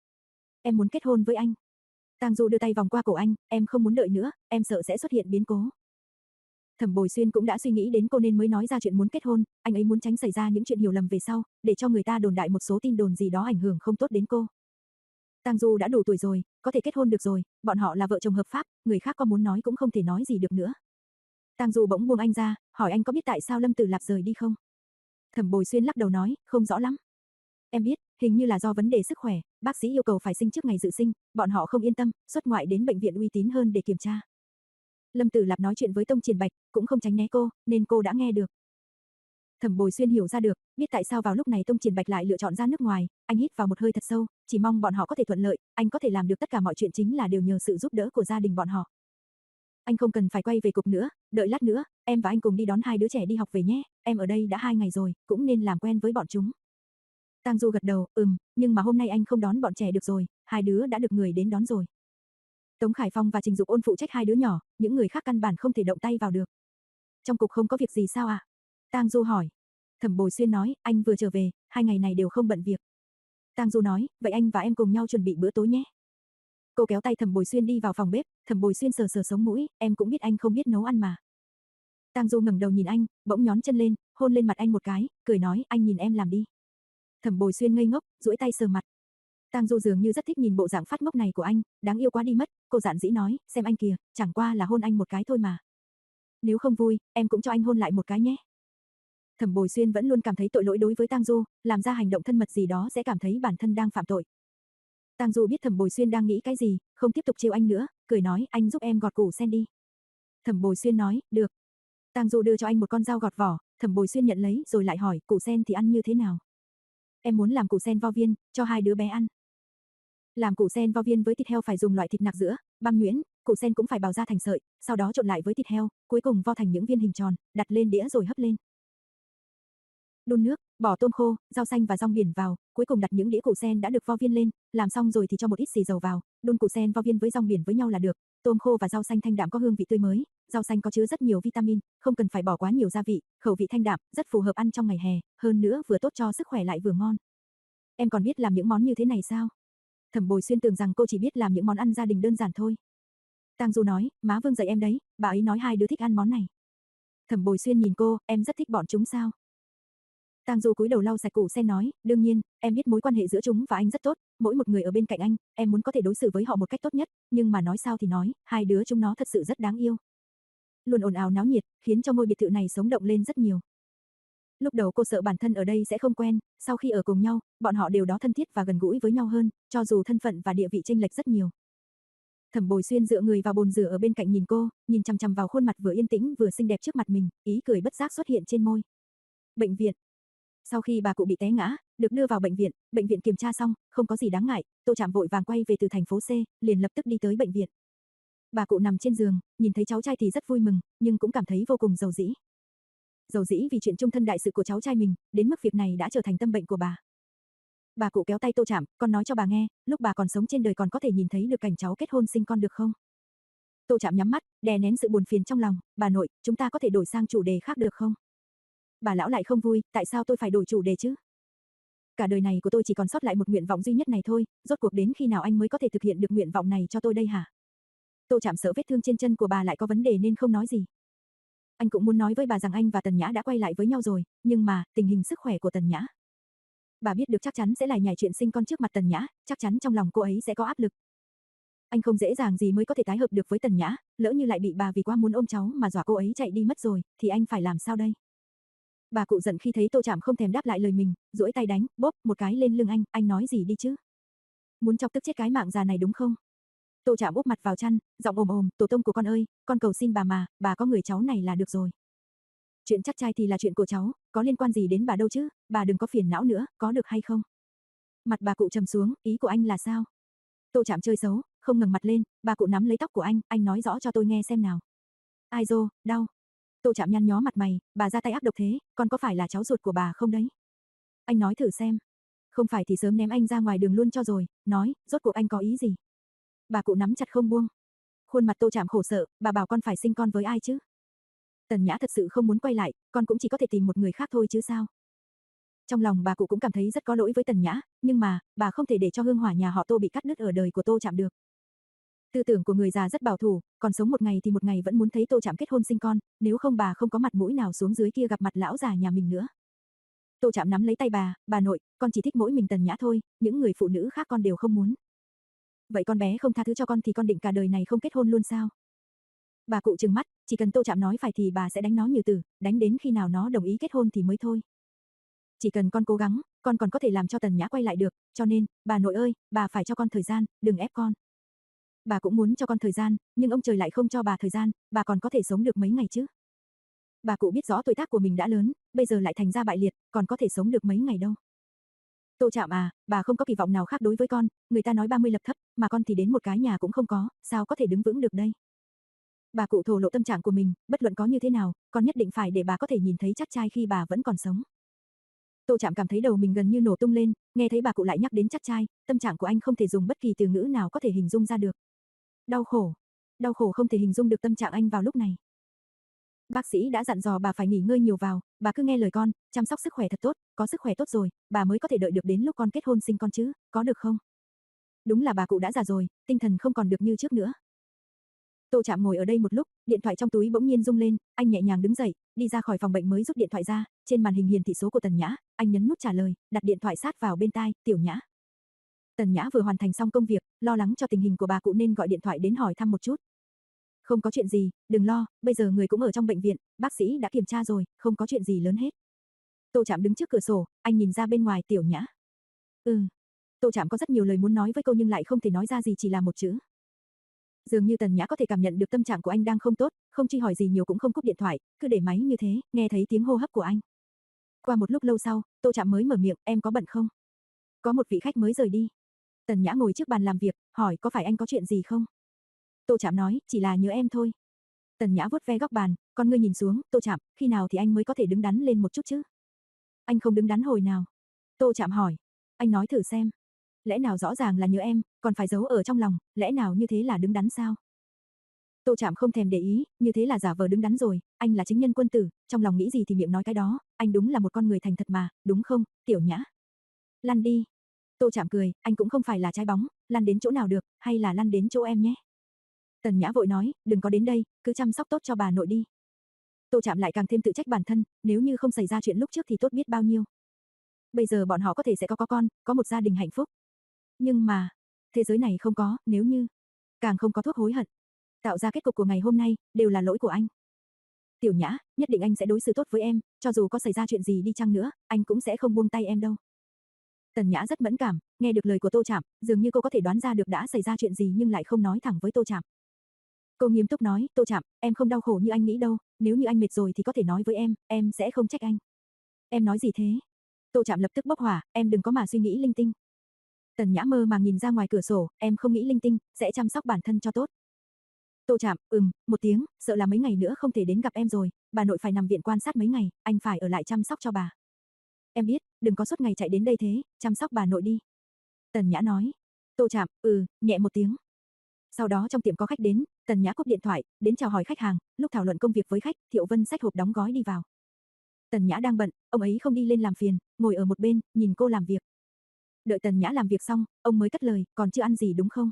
Em muốn kết hôn với anh. Tang Du đưa tay vòng qua cổ anh, em không muốn đợi nữa, em sợ sẽ xuất hiện biến cố. Thẩm Bồi Xuyên cũng đã suy nghĩ đến cô nên mới nói ra chuyện muốn kết hôn, anh ấy muốn tránh xảy ra những chuyện hiểu lầm về sau, để cho người ta đồn đại một số tin đồn gì đó ảnh hưởng không tốt đến cô. Tang Du đã đủ tuổi rồi, có thể kết hôn được rồi, bọn họ là vợ chồng hợp pháp, người khác có muốn nói cũng không thể nói gì được nữa. Tang Du bỗng buông anh ra, hỏi anh có biết tại sao Lâm Tử Lạp rời đi không? Thẩm Bồi Xuyên lắc đầu nói, không rõ lắm. Em biết, hình như là do vấn đề sức khỏe, bác sĩ yêu cầu phải sinh trước ngày dự sinh, bọn họ không yên tâm, xuất ngoại đến bệnh viện uy tín hơn để kiểm tra. Lâm Tử Lạp nói chuyện với Tông Triển Bạch, cũng không tránh né cô, nên cô đã nghe được. Thẩm Bồi Xuyên hiểu ra được, biết tại sao vào lúc này Tông Triển Bạch lại lựa chọn ra nước ngoài, anh hít vào một hơi thật sâu, chỉ mong bọn họ có thể thuận lợi, anh có thể làm được tất cả mọi chuyện chính là đều nhờ sự giúp đỡ của gia đình bọn họ. Anh không cần phải quay về cục nữa, đợi lát nữa, em và anh cùng đi đón hai đứa trẻ đi học về nhé, em ở đây đã hai ngày rồi, cũng nên làm quen với bọn chúng. Tang Du gật đầu, ừm, nhưng mà hôm nay anh không đón bọn trẻ được rồi, hai đứa đã được người đến đón rồi. Tống Khải Phong và Trình Dục Ôn phụ trách hai đứa nhỏ, những người khác căn bản không thể động tay vào được. Trong cục không có việc gì sao ạ? À? Tang Du hỏi. Thẩm Bồi Xuyên nói, anh vừa trở về, hai ngày này đều không bận việc. Tang Du nói, vậy anh và em cùng nhau chuẩn bị bữa tối nhé. Cô kéo tay Thẩm Bồi Xuyên đi vào phòng bếp, Thẩm Bồi Xuyên sờ sờ sống mũi, em cũng biết anh không biết nấu ăn mà. Tang Du ngẩng đầu nhìn anh, bỗng nhón chân lên, hôn lên mặt anh một cái, cười nói, anh nhìn em làm đi. Thẩm Bồi Xuyên ngây ngốc, duỗi tay sờ mặt. Tang Du dường như rất thích nhìn bộ dạng phát ngốc này của anh, đáng yêu quá đi mất, cô dạn dĩ nói, xem anh kìa, chẳng qua là hôn anh một cái thôi mà. Nếu không vui, em cũng cho anh hôn lại một cái nhé. Thẩm Bồi Xuyên vẫn luôn cảm thấy tội lỗi đối với Tang Du, làm ra hành động thân mật gì đó sẽ cảm thấy bản thân đang phạm tội. Tang Du biết Thẩm Bồi Xuyên đang nghĩ cái gì, không tiếp tục trêu anh nữa, cười nói, anh giúp em gọt củ sen đi. Thẩm Bồi Xuyên nói, được. Tang Du đưa cho anh một con dao gọt vỏ, Thẩm Bồi Xuyên nhận lấy rồi lại hỏi, củ sen thì ăn như thế nào? Em muốn làm củ sen vo viên, cho hai đứa bé ăn. Làm củ sen vo viên với thịt heo phải dùng loại thịt nạc giữa, băm nhuyễn, củ sen cũng phải bào ra thành sợi, sau đó trộn lại với thịt heo, cuối cùng vo thành những viên hình tròn, đặt lên đĩa rồi hấp lên. Đun nước, bỏ tôm khô, rau xanh và rong biển vào, cuối cùng đặt những đĩa củ sen đã được vo viên lên, làm xong rồi thì cho một ít xì dầu vào, đun củ sen vo viên với rong biển với nhau là được. Tôm khô và rau xanh thanh đạm có hương vị tươi mới, rau xanh có chứa rất nhiều vitamin, không cần phải bỏ quá nhiều gia vị, khẩu vị thanh đạm, rất phù hợp ăn trong ngày hè, hơn nữa vừa tốt cho sức khỏe lại vừa ngon. Em còn biết làm những món như thế này sao? Thẩm Bồi Xuyên tưởng rằng cô chỉ biết làm những món ăn gia đình đơn giản thôi. Tang Du nói, má Vương dạy em đấy, bà ấy nói hai đứa thích ăn món này. Thẩm Bồi Xuyên nhìn cô, em rất thích bọn chúng sao? Tang Du cúi đầu lau sạch củ sen nói, đương nhiên, em biết mối quan hệ giữa chúng và anh rất tốt, mỗi một người ở bên cạnh anh, em muốn có thể đối xử với họ một cách tốt nhất, nhưng mà nói sao thì nói, hai đứa chúng nó thật sự rất đáng yêu. Luôn ồn ào náo nhiệt, khiến cho ngôi biệt thự này sống động lên rất nhiều. Lúc đầu cô sợ bản thân ở đây sẽ không quen, sau khi ở cùng nhau, bọn họ đều đó thân thiết và gần gũi với nhau hơn, cho dù thân phận và địa vị chênh lệch rất nhiều. Thẩm Bồi Xuyên dựa người vào bồn rửa ở bên cạnh nhìn cô, nhìn chằm chằm vào khuôn mặt vừa yên tĩnh vừa xinh đẹp trước mặt mình, ý cười bất giác xuất hiện trên môi. Bệnh viện. Sau khi bà cụ bị té ngã, được đưa vào bệnh viện, bệnh viện kiểm tra xong, không có gì đáng ngại, Tô Trạm vội vàng quay về từ thành phố C, liền lập tức đi tới bệnh viện. Bà cụ nằm trên giường, nhìn thấy cháu trai thì rất vui mừng, nhưng cũng cảm thấy vô cùng dầu dĩ. Dầu dĩ vì chuyện chung thân đại sự của cháu trai mình, đến mức việc này đã trở thành tâm bệnh của bà. Bà cụ kéo tay Tô Trạm, con nói cho bà nghe, lúc bà còn sống trên đời còn có thể nhìn thấy được cảnh cháu kết hôn sinh con được không? Tô Trạm nhắm mắt, đè nén sự buồn phiền trong lòng, bà nội, chúng ta có thể đổi sang chủ đề khác được không? Bà lão lại không vui, tại sao tôi phải đổi chủ đề chứ? Cả đời này của tôi chỉ còn sót lại một nguyện vọng duy nhất này thôi, rốt cuộc đến khi nào anh mới có thể thực hiện được nguyện vọng này cho tôi đây hả? Tô Trạm sợ vết thương trên chân của bà lại có vấn đề nên không nói gì. Anh cũng muốn nói với bà rằng anh và Tần Nhã đã quay lại với nhau rồi, nhưng mà, tình hình sức khỏe của Tần Nhã. Bà biết được chắc chắn sẽ lại nhảy chuyện sinh con trước mặt Tần Nhã, chắc chắn trong lòng cô ấy sẽ có áp lực. Anh không dễ dàng gì mới có thể tái hợp được với Tần Nhã, lỡ như lại bị bà vì quá muốn ôm cháu mà dọa cô ấy chạy đi mất rồi, thì anh phải làm sao đây? Bà cụ giận khi thấy Tô Trạm không thèm đáp lại lời mình, duỗi tay đánh, bóp một cái lên lưng anh, anh nói gì đi chứ? Muốn chọc tức chết cái mạng già này đúng không? Tô Trạm úp mặt vào chăn, giọng ồm ồm, tổ tông của con ơi, con cầu xin bà mà, bà có người cháu này là được rồi. Chuyện chắc trai thì là chuyện của cháu, có liên quan gì đến bà đâu chứ, bà đừng có phiền não nữa, có được hay không? Mặt bà cụ trầm xuống, ý của anh là sao? Tô Trạm chơi xấu, không ngẩng mặt lên, bà cụ nắm lấy tóc của anh, anh nói rõ cho tôi nghe xem nào. Ai dô, đau. Tô Trạm nhăn nhó mặt mày, bà ra tay ác độc thế, con có phải là cháu ruột của bà không đấy? Anh nói thử xem. Không phải thì sớm ném anh ra ngoài đường luôn cho rồi, nói, rốt cuộc anh có ý gì? Bà cụ nắm chặt không buông. Khuôn mặt Tô Trạm khổ sở, bà bảo con phải sinh con với ai chứ? Tần Nhã thật sự không muốn quay lại, con cũng chỉ có thể tìm một người khác thôi chứ sao? Trong lòng bà cụ cũng cảm thấy rất có lỗi với Tần Nhã, nhưng mà, bà không thể để cho hương hỏa nhà họ Tô bị cắt đứt ở đời của Tô Trạm được. Tư tưởng của người già rất bảo thủ, còn sống một ngày thì một ngày vẫn muốn thấy Tô Trạm kết hôn sinh con, nếu không bà không có mặt mũi nào xuống dưới kia gặp mặt lão già nhà mình nữa. Tô Trạm nắm lấy tay bà, bà nội, con chỉ thích mỗi mình Tần Nhã thôi, những người phụ nữ khác con đều không muốn. Vậy con bé không tha thứ cho con thì con định cả đời này không kết hôn luôn sao? Bà cụ trừng mắt, chỉ cần Tô Trạm nói phải thì bà sẽ đánh nó như tử, đánh đến khi nào nó đồng ý kết hôn thì mới thôi. Chỉ cần con cố gắng, con còn có thể làm cho Tần Nhã quay lại được, cho nên, bà nội ơi, bà phải cho con thời gian, đừng ép con. Bà cũng muốn cho con thời gian, nhưng ông trời lại không cho bà thời gian, bà còn có thể sống được mấy ngày chứ? Bà cụ biết rõ tuổi tác của mình đã lớn, bây giờ lại thành ra bại liệt, còn có thể sống được mấy ngày đâu. Tô Trạm à, bà không có kỳ vọng nào khác đối với con, người ta nói ba mươi lập thấp, mà con thì đến một cái nhà cũng không có, sao có thể đứng vững được đây? Bà cụ thổ lộ tâm trạng của mình, bất luận có như thế nào, con nhất định phải để bà có thể nhìn thấy chắc trai khi bà vẫn còn sống. Tô Trạm cảm thấy đầu mình gần như nổ tung lên, nghe thấy bà cụ lại nhắc đến chắc trai, tâm trạng của anh không thể dùng bất kỳ từ ngữ nào có thể hình dung ra được. Đau khổ, đau khổ không thể hình dung được tâm trạng anh vào lúc này. Bác sĩ đã dặn dò bà phải nghỉ ngơi nhiều vào, bà cứ nghe lời con, chăm sóc sức khỏe thật tốt, có sức khỏe tốt rồi, bà mới có thể đợi được đến lúc con kết hôn sinh con chứ, có được không? Đúng là bà cụ đã già rồi, tinh thần không còn được như trước nữa. Tô Trạm ngồi ở đây một lúc, điện thoại trong túi bỗng nhiên rung lên, anh nhẹ nhàng đứng dậy, đi ra khỏi phòng bệnh mới rút điện thoại ra, trên màn hình hiển thị số của Tần Nhã, anh nhấn nút trả lời, đặt điện thoại sát vào bên tai, "Tiểu Nhã." Tần Nhã vừa hoàn thành xong công việc, lo lắng cho tình hình của bà cụ nên gọi điện thoại đến hỏi thăm một chút. "Không có chuyện gì, đừng lo, bây giờ người cũng ở trong bệnh viện, bác sĩ đã kiểm tra rồi, không có chuyện gì lớn hết." Tô Trạm đứng trước cửa sổ, anh nhìn ra bên ngoài, "Tiểu Nhã." "Ừ." Tô Trạm có rất nhiều lời muốn nói với cô nhưng lại không thể nói ra gì, chỉ là một chữ. Dường như Tần Nhã có thể cảm nhận được tâm trạng của anh đang không tốt, không truy hỏi gì nhiều cũng không cúp điện thoại, cứ để máy như thế, nghe thấy tiếng hô hấp của anh. Qua một lúc lâu sau, Tô Trạm mới mở miệng, "Em có bận không?" "Có một vị khách mới rời đi." Tần Nhã ngồi trước bàn làm việc, hỏi, "Có phải anh có chuyện gì không?" Tô Trạm nói, "Chỉ là nhớ em thôi." Tần Nhã vuốt ve góc bàn, con ngươi nhìn xuống, "Tô Trạm, khi nào thì anh mới có thể đứng đắn lên một chút chứ?" Anh không đứng đắn hồi nào. Tô Trạm hỏi. Anh nói thử xem. Lẽ nào rõ ràng là nhớ em, còn phải giấu ở trong lòng, lẽ nào như thế là đứng đắn sao? Tô Trạm không thèm để ý, như thế là giả vờ đứng đắn rồi, anh là chính nhân quân tử, trong lòng nghĩ gì thì miệng nói cái đó, anh đúng là một con người thành thật mà, đúng không, Tiểu Nhã? Lăn đi. Tô Trạm cười, anh cũng không phải là trái bóng, lăn đến chỗ nào được, hay là lăn đến chỗ em nhé. Tần Nhã vội nói, đừng có đến đây, cứ chăm sóc tốt cho bà nội đi. Tô Trạm lại càng thêm tự trách bản thân, nếu như không xảy ra chuyện lúc trước thì tốt biết bao nhiêu. Bây giờ bọn họ có thể sẽ có có con, có một gia đình hạnh phúc. Nhưng mà, thế giới này không có, nếu như, càng không có thuốc hối hận. Tạo ra kết cục của ngày hôm nay, đều là lỗi của anh. Tiểu Nhã, nhất định anh sẽ đối xử tốt với em, cho dù có xảy ra chuyện gì đi chăng nữa, anh cũng sẽ không buông tay em đâu. Tần Nhã rất mẫn cảm, nghe được lời của Tô Trạm, dường như cô có thể đoán ra được đã xảy ra chuyện gì nhưng lại không nói thẳng với Tô Trạm. Cô nghiêm túc nói, Tô Trạm, em không đau khổ như anh nghĩ đâu, nếu như anh mệt rồi thì có thể nói với em, em sẽ không trách anh. Em nói gì thế? Tô Trạm lập tức bốc hỏa, em đừng có mà suy nghĩ linh tinh. Tần Nhã mơ màng nhìn ra ngoài cửa sổ, em không nghĩ linh tinh, sẽ chăm sóc bản thân cho tốt. Tô Trạm, ừm, một tiếng, sợ là mấy ngày nữa không thể đến gặp em rồi, bà nội phải nằm viện quan sát mấy ngày, anh phải ở lại chăm sóc cho bà. Em biết, đừng có suốt ngày chạy đến đây thế, chăm sóc bà nội đi. Tần Nhã nói. Tô Trạm, ừ, nhẹ một tiếng. Sau đó trong tiệm có khách đến, Tần Nhã cúp điện thoại, đến chào hỏi khách hàng, lúc thảo luận công việc với khách, Thiệu Vân xách hộp đóng gói đi vào. Tần Nhã đang bận, ông ấy không đi lên làm phiền, ngồi ở một bên, nhìn cô làm việc. Đợi Tần Nhã làm việc xong, ông mới cất lời, còn chưa ăn gì đúng không?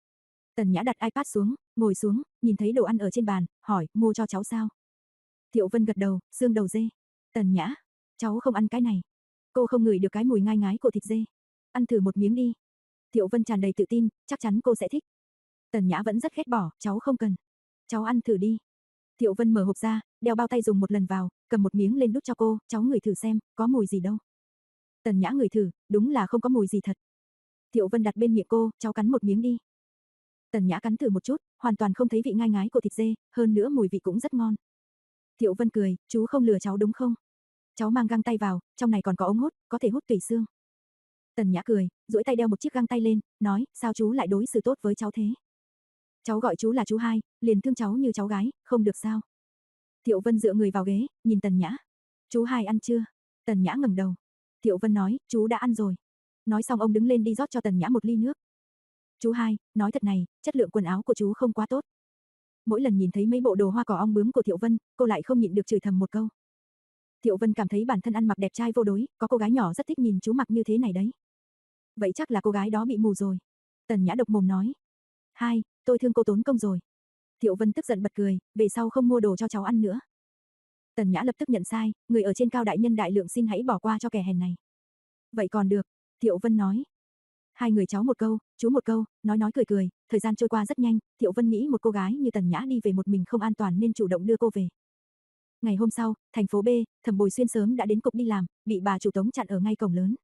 Tần Nhã đặt iPad xuống, ngồi xuống, nhìn thấy đồ ăn ở trên bàn, hỏi, mua cho cháu sao? Thiệu Vân gật đầu, xương đầu dê. Tần Nhã, cháu không ăn cái này. Cô không ngửi được cái mùi ngai ngái của thịt dê. Ăn thử một miếng đi. Thiệu Vân tràn đầy tự tin, chắc chắn cô sẽ thích. Tần Nhã vẫn rất ghét bỏ, cháu không cần. Cháu ăn thử đi. Thiệu Vân mở hộp ra, đeo bao tay dùng một lần vào, cầm một miếng lên đút cho cô, cháu ngửi thử xem, có mùi gì đâu. Tần Nhã ngửi thử, đúng là không có mùi gì thật. Thiệu Vân đặt bên miệng cô, cháu cắn một miếng đi. Tần Nhã cắn thử một chút, hoàn toàn không thấy vị ngai ngái của thịt dê, hơn nữa mùi vị cũng rất ngon. Thiệu Vân cười, chú không lừa cháu đúng không? Cháu mang găng tay vào, trong này còn có ống hút, có thể hút tủy xương. Tần Nhã cười, duỗi tay đeo một chiếc găng tay lên, nói, sao chú lại đối xử tốt với cháu thế? Cháu gọi chú là chú hai, liền thương cháu như cháu gái, không được sao? Thiệu Vân dựa người vào ghế, nhìn Tần Nhã. Chú hai ăn chưa? Tần Nhã ngẩng đầu. Thiệu Vân nói, chú đã ăn rồi. Nói xong ông đứng lên đi rót cho Tần Nhã một ly nước. Chú hai, nói thật này, chất lượng quần áo của chú không quá tốt. Mỗi lần nhìn thấy mấy bộ đồ hoa cỏ ong bướm của Thiệu Vân, cô lại không nhịn được chửi thầm một câu. Thiệu Vân cảm thấy bản thân ăn mặc đẹp trai vô đối, có cô gái nhỏ rất thích nhìn chú mặc như thế này đấy. Vậy chắc là cô gái đó bị mù rồi. Tần Nhã độc mồm nói. Hai, tôi thương cô tốn công rồi. Thiệu Vân tức giận bật cười, về sau không mua đồ cho cháu ăn nữa. Tần Nhã lập tức nhận sai, người ở trên cao đại nhân đại lượng xin hãy bỏ qua cho kẻ hèn này. Vậy còn được, Thiệu Vân nói. Hai người cháu một câu, chú một câu, nói nói cười cười, thời gian trôi qua rất nhanh, Thiệu Vân nghĩ một cô gái như Tần Nhã đi về một mình không an toàn nên chủ động đưa cô về. Ngày hôm sau, thành phố B, Thẩm Bồi Xuyên sớm đã đến cục đi làm, bị bà chủ Tống chặn ở ngay cổng lớn.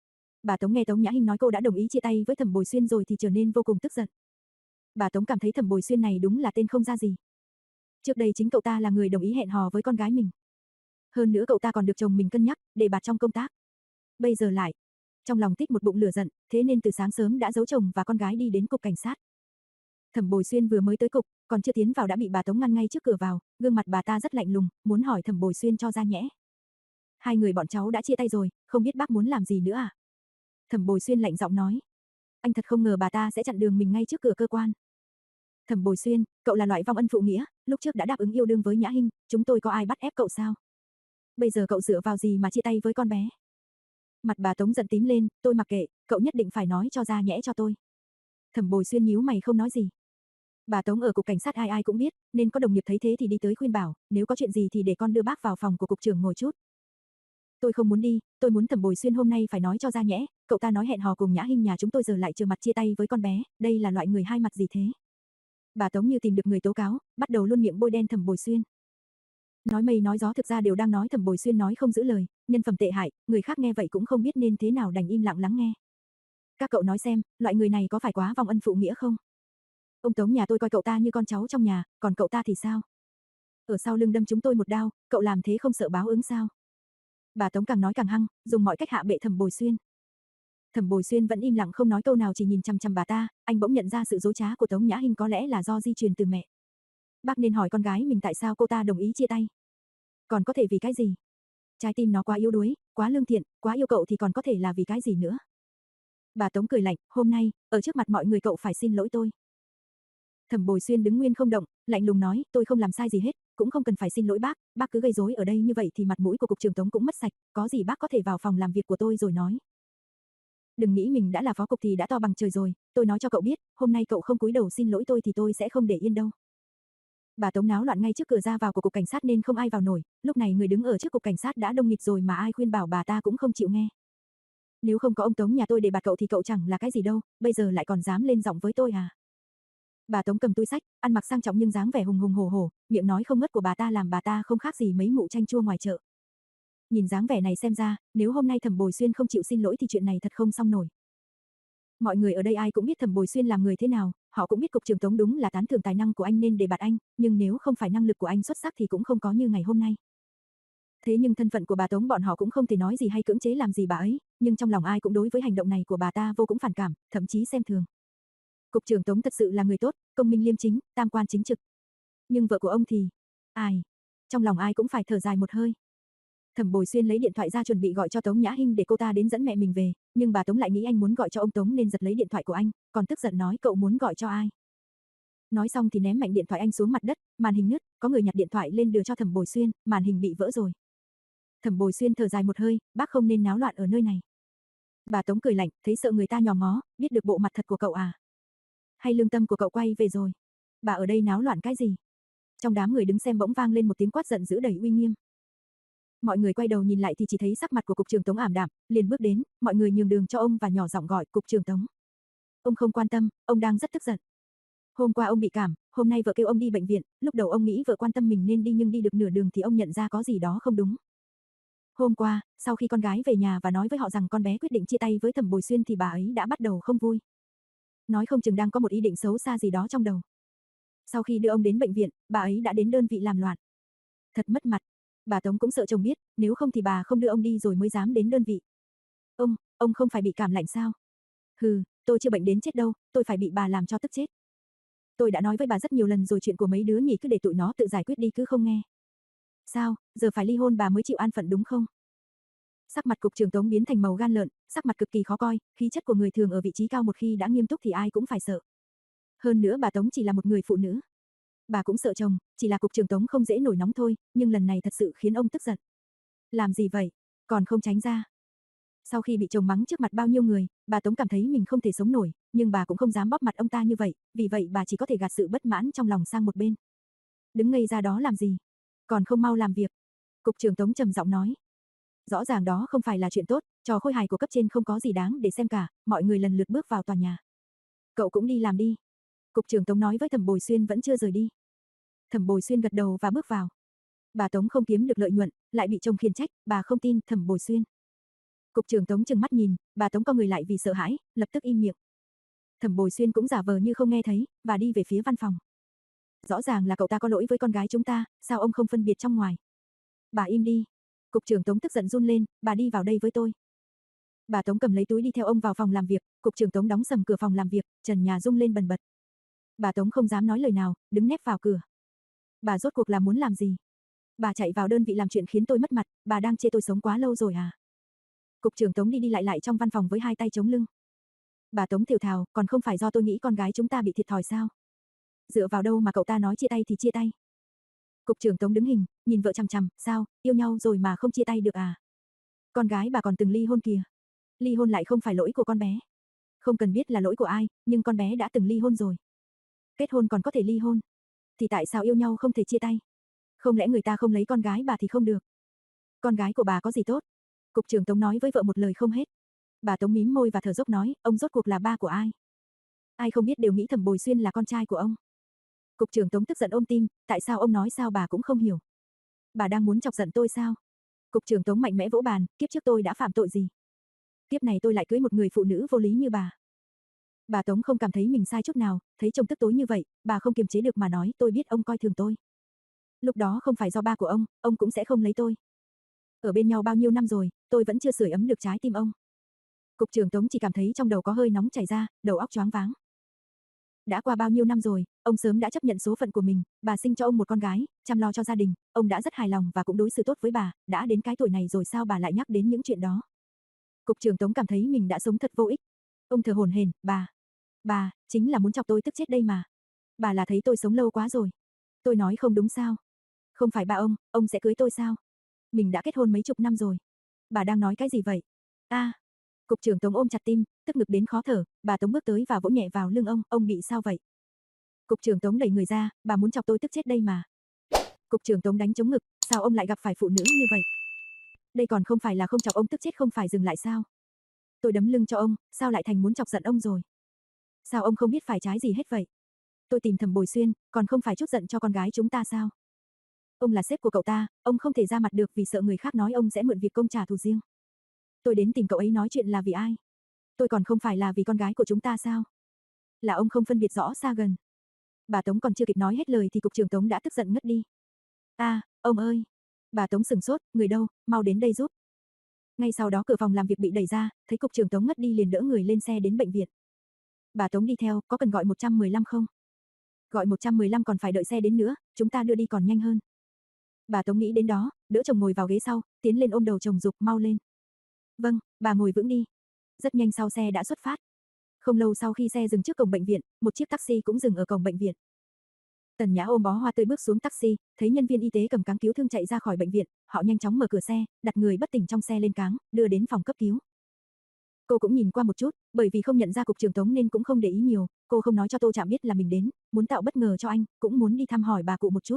Bà Tống nghe Tống Nhã Hinh nói cô đã đồng ý chia tay với Thẩm Bồi Xuyên rồi thì trở nên vô cùng tức giận. Bà Tống cảm thấy Thẩm Bồi Xuyên này đúng là tên không ra gì. Trước đây chính cậu ta là người đồng ý hẹn hò với con gái mình. Hơn nữa cậu ta còn được chồng mình cân nhắc, đề bạt trong công tác. Bây giờ lại, trong lòng tích một bụng lửa giận, thế nên từ sáng sớm đã giấu chồng và con gái đi đến cục cảnh sát. Thẩm Bồi Xuyên vừa mới tới cục, còn chưa tiến vào đã bị bà Tống ngăn ngay trước cửa vào, gương mặt bà ta rất lạnh lùng, muốn hỏi Thẩm Bồi Xuyên cho ra nhẽ. Hai người bọn cháu đã chia tay rồi, không biết bác muốn làm gì nữa à? Thẩm Bồi Xuyên lạnh giọng nói. Anh thật không ngờ bà ta sẽ chặn đường mình ngay trước cửa cơ quan. Thẩm Bồi Xuyên, cậu là loại vong ân phụ nghĩa, lúc trước đã đáp ứng yêu đương với Nhã Hinh, chúng tôi có ai bắt ép cậu sao? Bây giờ cậu dựa vào gì mà chia tay với con bé? Mặt bà Tống giận tím lên, tôi mặc kệ, cậu nhất định phải nói cho ra nhẽ cho tôi. Thẩm Bồi Xuyên nhíu mày không nói gì. Bà Tống ở cục cảnh sát ai ai cũng biết, nên có đồng nghiệp thấy thế thì đi tới khuyên bảo, nếu có chuyện gì thì để con đưa bác vào phòng của cục trưởng ngồi chút. Tôi không muốn đi, tôi muốn Thẩm Bồi Xuyên hôm nay phải nói cho ra nhẽ, cậu ta nói hẹn hò cùng Nhã Hinh nhà chúng tôi giờ lại trơ mặt chia tay với con bé, đây là loại người hai mặt gì thế? Bà Tống như tìm được người tố cáo, bắt đầu luôn miệng bôi đen Thẩm Bồi Xuyên. Nói mây nói gió thực ra đều đang nói Thẩm Bồi Xuyên nói không giữ lời, nhân phẩm tệ hại, người khác nghe vậy cũng không biết nên thế nào đành im lặng lắng nghe. Các cậu nói xem, loại người này có phải quá vong ân phụ nghĩa không? Ông Tống nhà tôi coi cậu ta như con cháu trong nhà, còn cậu ta thì sao? Ở sau lưng đâm chúng tôi một đao, cậu làm thế không sợ báo ứng sao? Bà Tống càng nói càng hăng, dùng mọi cách hạ bệ Thẩm Bồi Xuyên. Thẩm Bồi Xuyên vẫn im lặng không nói câu nào chỉ nhìn chằm chằm bà ta, anh bỗng nhận ra sự dối trá của Tống Nhã Hinh có lẽ là do di truyền từ mẹ. Bác nên hỏi con gái mình tại sao cô ta đồng ý chia tay. Còn có thể vì cái gì? Trái tim nó quá yếu đuối, quá lương thiện, quá yêu cậu thì còn có thể là vì cái gì nữa. Bà Tống cười lạnh, hôm nay, ở trước mặt mọi người cậu phải xin lỗi tôi. Thẩm Bồi Xuyên đứng nguyên không động, lạnh lùng nói, tôi không làm sai gì hết, cũng không cần phải xin lỗi bác, bác cứ gây rối ở đây như vậy thì mặt mũi của cục trưởng Tống cũng mất sạch, có gì bác có thể vào phòng làm việc của tôi rồi nói. Đừng nghĩ mình đã là phó cục thì đã to bằng trời rồi, tôi nói cho cậu biết, hôm nay cậu không cúi đầu xin lỗi tôi thì tôi sẽ không để yên đâu. Bà Tống náo loạn ngay trước cửa ra vào của cục cảnh sát nên không ai vào nổi, lúc này người đứng ở trước cục cảnh sát đã đông nghịt rồi mà ai khuyên bảo bà ta cũng không chịu nghe. Nếu không có ông Tống nhà tôi để bạt cậu thì cậu chẳng là cái gì đâu, bây giờ lại còn dám lên giọng với tôi à? Bà Tống cầm túi sách, ăn mặc sang trọng nhưng dáng vẻ hùng hùng hổ hổ, miệng nói không ngớt của bà ta làm bà ta không khác gì mấy mụ chanh chua ngoài chợ. Nhìn dáng vẻ này xem ra, nếu hôm nay Thẩm Bồi Xuyên không chịu xin lỗi thì chuyện này thật không xong nổi. Mọi người ở đây ai cũng biết Thẩm Bồi Xuyên làm người thế nào, họ cũng biết cục trưởng Tống đúng là tán thưởng tài năng của anh nên đề bạt anh, nhưng nếu không phải năng lực của anh xuất sắc thì cũng không có như ngày hôm nay. Thế nhưng thân phận của bà Tống bọn họ cũng không thể nói gì hay cưỡng chế làm gì bà ấy, nhưng trong lòng ai cũng đối với hành động này của bà ta vô cùng phản cảm, thậm chí xem thường. Cục trưởng Tống thật sự là người tốt, công minh liêm chính, tam quan chính trực. Nhưng vợ của ông thì... ai? Trong lòng ai cũng phải thở dài một hơi. Thẩm Bồi Xuyên lấy điện thoại ra chuẩn bị gọi cho Tống Nhã Hinh để cô ta đến dẫn mẹ mình về, nhưng bà Tống lại nghĩ anh muốn gọi cho ông Tống nên giật lấy điện thoại của anh, còn tức giận nói cậu muốn gọi cho ai. Nói xong thì ném mạnh điện thoại anh xuống mặt đất, màn hình nứt, có người nhặt điện thoại lên đưa cho Thẩm Bồi Xuyên, màn hình bị vỡ rồi. Thẩm Bồi Xuyên thở dài một hơi, bác không nên náo loạn ở nơi này. Bà Tống cười lạnh, thấy sợ người ta nhòm ngó, biết được bộ mặt thật của cậu à? Hay lương tâm của cậu quay về rồi? Bà ở đây náo loạn cái gì? Trong đám người đứng xem bỗng vang lên một tiếng quát giận dữ đầy uy nghiêm. Mọi người quay đầu nhìn lại thì chỉ thấy sắc mặt của cục trưởng Tống ảm đạm, liền bước đến, mọi người nhường đường cho ông và nhỏ giọng gọi, cục trưởng Tống. Ông không quan tâm, ông đang rất tức giận. Hôm qua ông bị cảm, hôm nay vợ kêu ông đi bệnh viện, lúc đầu ông nghĩ vợ quan tâm mình nên đi nhưng đi được nửa đường thì ông nhận ra có gì đó không đúng. Hôm qua, sau khi con gái về nhà và nói với họ rằng con bé quyết định chia tay với Thẩm Bồi Xuyên thì bà ấy đã bắt đầu không vui. Nói không chừng đang có một ý định xấu xa gì đó trong đầu. Sau khi đưa ông đến bệnh viện, bà ấy đã đến đơn vị làm loạn. Thật mất mặt. Bà Tống cũng sợ chồng biết, nếu không thì bà không đưa ông đi rồi mới dám đến đơn vị. Ông, ông không phải bị cảm lạnh sao? Hừ, tôi chưa bệnh đến chết đâu, tôi phải bị bà làm cho tức chết. Tôi đã nói với bà rất nhiều lần rồi chuyện của mấy đứa nhỉ cứ để tụi nó tự giải quyết đi cứ không nghe. Sao, giờ phải ly hôn bà mới chịu an phận đúng không? Sắc mặt cục trưởng Tống biến thành màu gan lợn, sắc mặt cực kỳ khó coi, khí chất của người thường ở vị trí cao một khi đã nghiêm túc thì ai cũng phải sợ. Hơn nữa bà Tống chỉ là một người phụ nữ. Bà cũng sợ chồng, chỉ là cục trưởng Tống không dễ nổi nóng thôi, nhưng lần này thật sự khiến ông tức giận. Làm gì vậy? Còn không tránh ra. Sau khi bị chồng mắng trước mặt bao nhiêu người, bà Tống cảm thấy mình không thể sống nổi, nhưng bà cũng không dám bóp mặt ông ta như vậy, vì vậy bà chỉ có thể gạt sự bất mãn trong lòng sang một bên. Đứng ngây ra đó làm gì? Còn không mau làm việc. Cục trưởng Tống trầm giọng nói. Rõ ràng đó không phải là chuyện tốt, trò khôi hài của cấp trên không có gì đáng để xem cả, mọi người lần lượt bước vào tòa nhà. Cậu cũng đi làm đi. Cục trưởng Tống nói với Thẩm Bồi Xuyên vẫn chưa rời đi. Thẩm Bồi Xuyên gật đầu và bước vào. Bà Tống không kiếm được lợi nhuận, lại bị chồng khiển trách, bà không tin Thẩm Bồi Xuyên. Cục trưởng Tống trừng mắt nhìn, bà Tống co người lại vì sợ hãi, lập tức im miệng. Thẩm Bồi Xuyên cũng giả vờ như không nghe thấy, và đi về phía văn phòng. Rõ ràng là cậu ta có lỗi với con gái chúng ta, sao ông không phân biệt trong ngoài? Bà im đi. Cục trưởng Tống tức giận run lên, bà đi vào đây với tôi. Bà Tống cầm lấy túi đi theo ông vào phòng làm việc, cục trưởng Tống đóng sầm cửa phòng làm việc, trần nhà rung lên bần bật. Bà Tống không dám nói lời nào, đứng nép vào cửa. Bà rốt cuộc là muốn làm gì? Bà chạy vào đơn vị làm chuyện khiến tôi mất mặt, bà đang chê tôi sống quá lâu rồi à? Cục trưởng Tống đi đi lại lại trong văn phòng với hai tay chống lưng. Bà Tống thều thào, còn không phải do tôi nghĩ con gái chúng ta bị thiệt thòi sao? Dựa vào đâu mà cậu ta nói chia tay thì chia tay? Cục trưởng Tống đứng hình, nhìn vợ chằm chằm, sao, yêu nhau rồi mà không chia tay được à? Con gái bà còn từng ly hôn kìa. Ly hôn lại không phải lỗi của con bé. Không cần biết là lỗi của ai, nhưng con bé đã từng ly hôn rồi. Kết hôn còn có thể ly hôn. Thì tại sao yêu nhau không thể chia tay? Không lẽ người ta không lấy con gái bà thì không được? Con gái của bà có gì tốt? Cục trưởng Tống nói với vợ một lời không hết. Bà Tống mím môi và thở dốc nói, ông rốt cuộc là ba của ai? Ai không biết đều nghĩ Thẩm Bồi Xuyên là con trai của ông. Cục trưởng Tống tức giận ôm tim, tại sao ông nói sao bà cũng không hiểu. Bà đang muốn chọc giận tôi sao? Cục trưởng Tống mạnh mẽ vỗ bàn, kiếp trước tôi đã phạm tội gì? Kiếp này tôi lại cưới một người phụ nữ vô lý như bà. Bà Tống không cảm thấy mình sai chút nào, thấy chồng tức tối như vậy, bà không kiềm chế được mà nói, tôi biết ông coi thường tôi. Lúc đó không phải do ba của ông, ông cũng sẽ không lấy tôi. Ở bên nhau bao nhiêu năm rồi, tôi vẫn chưa sưởi ấm được trái tim ông. Cục trưởng Tống chỉ cảm thấy trong đầu có hơi nóng chảy ra, đầu óc choáng váng. Đã qua bao nhiêu năm rồi, ông sớm đã chấp nhận số phận của mình, bà sinh cho ông một con gái, chăm lo cho gia đình, ông đã rất hài lòng và cũng đối xử tốt với bà, đã đến cái tuổi này rồi sao bà lại nhắc đến những chuyện đó. Cục trưởng Tống cảm thấy mình đã sống thật vô ích. Ông thở hổn hển, bà, bà, chính là muốn chọc tôi tức chết đây mà. Bà là thấy tôi sống lâu quá rồi. Tôi nói không đúng sao? Không phải bà ông, ông sẽ cưới tôi sao? Mình đã kết hôn mấy chục năm rồi. Bà đang nói cái gì vậy? A. À, Cục trưởng Tống ôm chặt tim, tức ngực đến khó thở, bà Tống bước tới và vỗ nhẹ vào lưng ông, ông bị sao vậy? Cục trưởng Tống đẩy người ra, bà muốn chọc tôi tức chết đây mà. Cục trưởng Tống đánh trống ngực, sao ông lại gặp phải phụ nữ như vậy? Đây còn không phải là không chọc ông tức chết không phải dừng lại sao? Tôi đấm lưng cho ông, sao lại thành muốn chọc giận ông rồi? Sao ông không biết phải trái gì hết vậy? Tôi tìm Thẩm Bồi Xuyên, còn không phải chút giận cho con gái chúng ta sao? Ông là sếp của cậu ta, ông không thể ra mặt được vì sợ người khác nói ông sẽ mượn việc công trả thù riêng. Tôi đến tìm cậu ấy nói chuyện là vì ai? Tôi còn không phải là vì con gái của chúng ta sao? Là ông không phân biệt rõ xa gần. Bà Tống còn chưa kịp nói hết lời thì cục trưởng Tống đã tức giận ngất đi. A, à, ông ơi. Bà Tống sừng sốt, người đâu, mau đến đây giúp. Ngay sau đó cửa phòng làm việc bị đẩy ra, thấy cục trưởng Tống ngất đi liền đỡ người lên xe đến bệnh viện. Bà Tống đi theo, có cần gọi một một lăm không? Gọi một một lăm còn phải đợi xe đến nữa, chúng ta đưa đi còn nhanh hơn. Bà Tống nghĩ đến đó, đỡ chồng ngồi vào ghế sau, tiến lên ôm đầu chồng giục mau lên. Vâng, bà ngồi vững đi. Rất nhanh sau xe đã xuất phát. Không lâu sau khi xe dừng trước cổng bệnh viện, một chiếc taxi cũng dừng ở cổng bệnh viện. Tần Nhã ôm bó hoa tươi bước xuống taxi, thấy nhân viên y tế cầm cáng cứu thương chạy ra khỏi bệnh viện, họ nhanh chóng mở cửa xe, đặt người bất tỉnh trong xe lên cáng, đưa đến phòng cấp cứu. Cô cũng nhìn qua một chút, bởi vì không nhận ra cục trưởng Tống nên cũng không để ý nhiều, cô không nói cho Tô Trạm biết là mình đến, muốn tạo bất ngờ cho anh, cũng muốn đi thăm hỏi bà cụ một chút.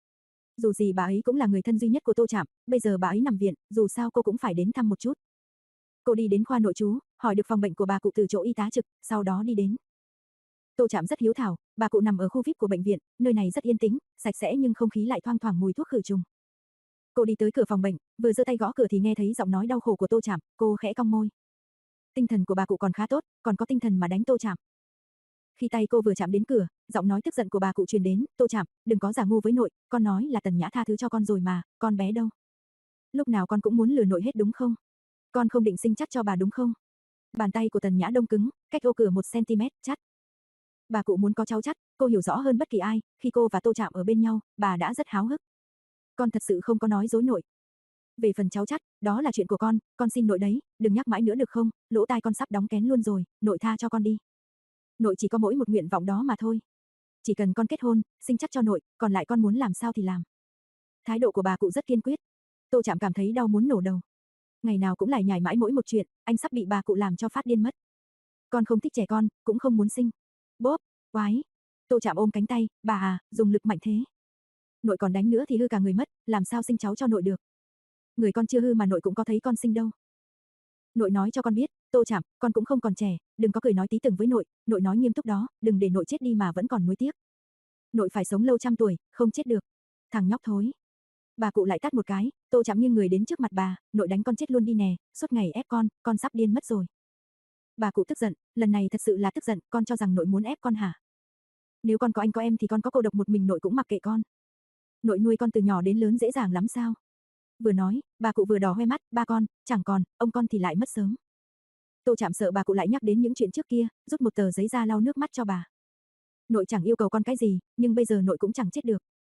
Dù gì bà ấy cũng là người thân duy nhất của Tô Trạm, bây giờ bà ấy nằm viện, dù sao cô cũng phải đến thăm một chút. Cô đi đến khoa nội trú, hỏi được phòng bệnh của bà cụ từ chỗ y tá trực, sau đó đi đến. Tô Trạm rất hiếu thảo, bà cụ nằm ở khu vi ai pi của bệnh viện, nơi này rất yên tĩnh, sạch sẽ nhưng không khí lại thoang thoảng mùi thuốc khử trùng. Cô đi tới cửa phòng bệnh, vừa giơ tay gõ cửa thì nghe thấy giọng nói đau khổ của Tô Trạm, cô khẽ cong môi. Tinh thần của bà cụ còn khá tốt, còn có tinh thần mà đánh Tô Trạm. Khi tay cô vừa chạm đến cửa, giọng nói tức giận của bà cụ truyền đến, Tô Trạm, đừng có giả ngu với nội, con nói là Tần Nhã tha thứ cho con rồi mà, con bé đâu? Lúc nào con cũng muốn lừa nội hết đúng không? Con không định sinh chắc cho bà đúng không? Bàn tay của Tần Nhã đông cứng, cách ô cửa một xăng-ti-mét, chắt. Bà cụ muốn có cháu chắt, cô hiểu rõ hơn bất kỳ ai, khi cô và Tô Trạm ở bên nhau, bà đã rất háo hức. Con thật sự không có nói dối nội. Về phần cháu chắt, đó là chuyện của con, con xin nội đấy, đừng nhắc mãi nữa được không, lỗ tai con sắp đóng kén luôn rồi, nội tha cho con đi. Nội chỉ có mỗi một nguyện vọng đó mà thôi. Chỉ cần con kết hôn, sinh chắc cho nội, còn lại con muốn làm sao thì làm. Thái độ của bà cụ rất kiên quyết. Tô Trạm cảm thấy đau muốn nổ đầu. Ngày nào cũng lải nhải mãi mỗi một chuyện, anh sắp bị bà cụ làm cho phát điên mất. Con không thích trẻ con, cũng không muốn sinh. Bốp, oái. Tô Trạm ôm cánh tay, bà à, dùng lực mạnh thế. Nội còn đánh nữa thì hư cả người mất, làm sao sinh cháu cho nội được. Người con chưa hư mà nội cũng có thấy con sinh đâu. Nội nói cho con biết, Tô Trạm, con cũng không còn trẻ, đừng có cười nói tí từng với nội, nội nói nghiêm túc đó, đừng để nội chết đi mà vẫn còn nuối tiếc. Nội phải sống lâu trăm tuổi, không chết được. Thằng nhóc thối. Bà cụ lại tát một cái, Tô Trạm nghiêng người đến trước mặt bà, nội đánh con chết luôn đi nè, suốt ngày ép con, con sắp điên mất rồi. Bà cụ tức giận, lần này thật sự là tức giận, con cho rằng nội muốn ép con hả? Nếu con có anh có em thì con có cô độc một mình nội cũng mặc kệ con. Nội nuôi con từ nhỏ đến lớn dễ dàng lắm sao? Vừa nói, bà cụ vừa đỏ hoe mắt, ba con, chẳng còn, ông con thì lại mất sớm. Tô Trạm sợ bà cụ lại nhắc đến những chuyện trước kia, rút một tờ giấy ra lau nước mắt cho bà. Nội chẳng yêu cầu con cái gì, nhưng bây giờ nội cũng chẳng chết được.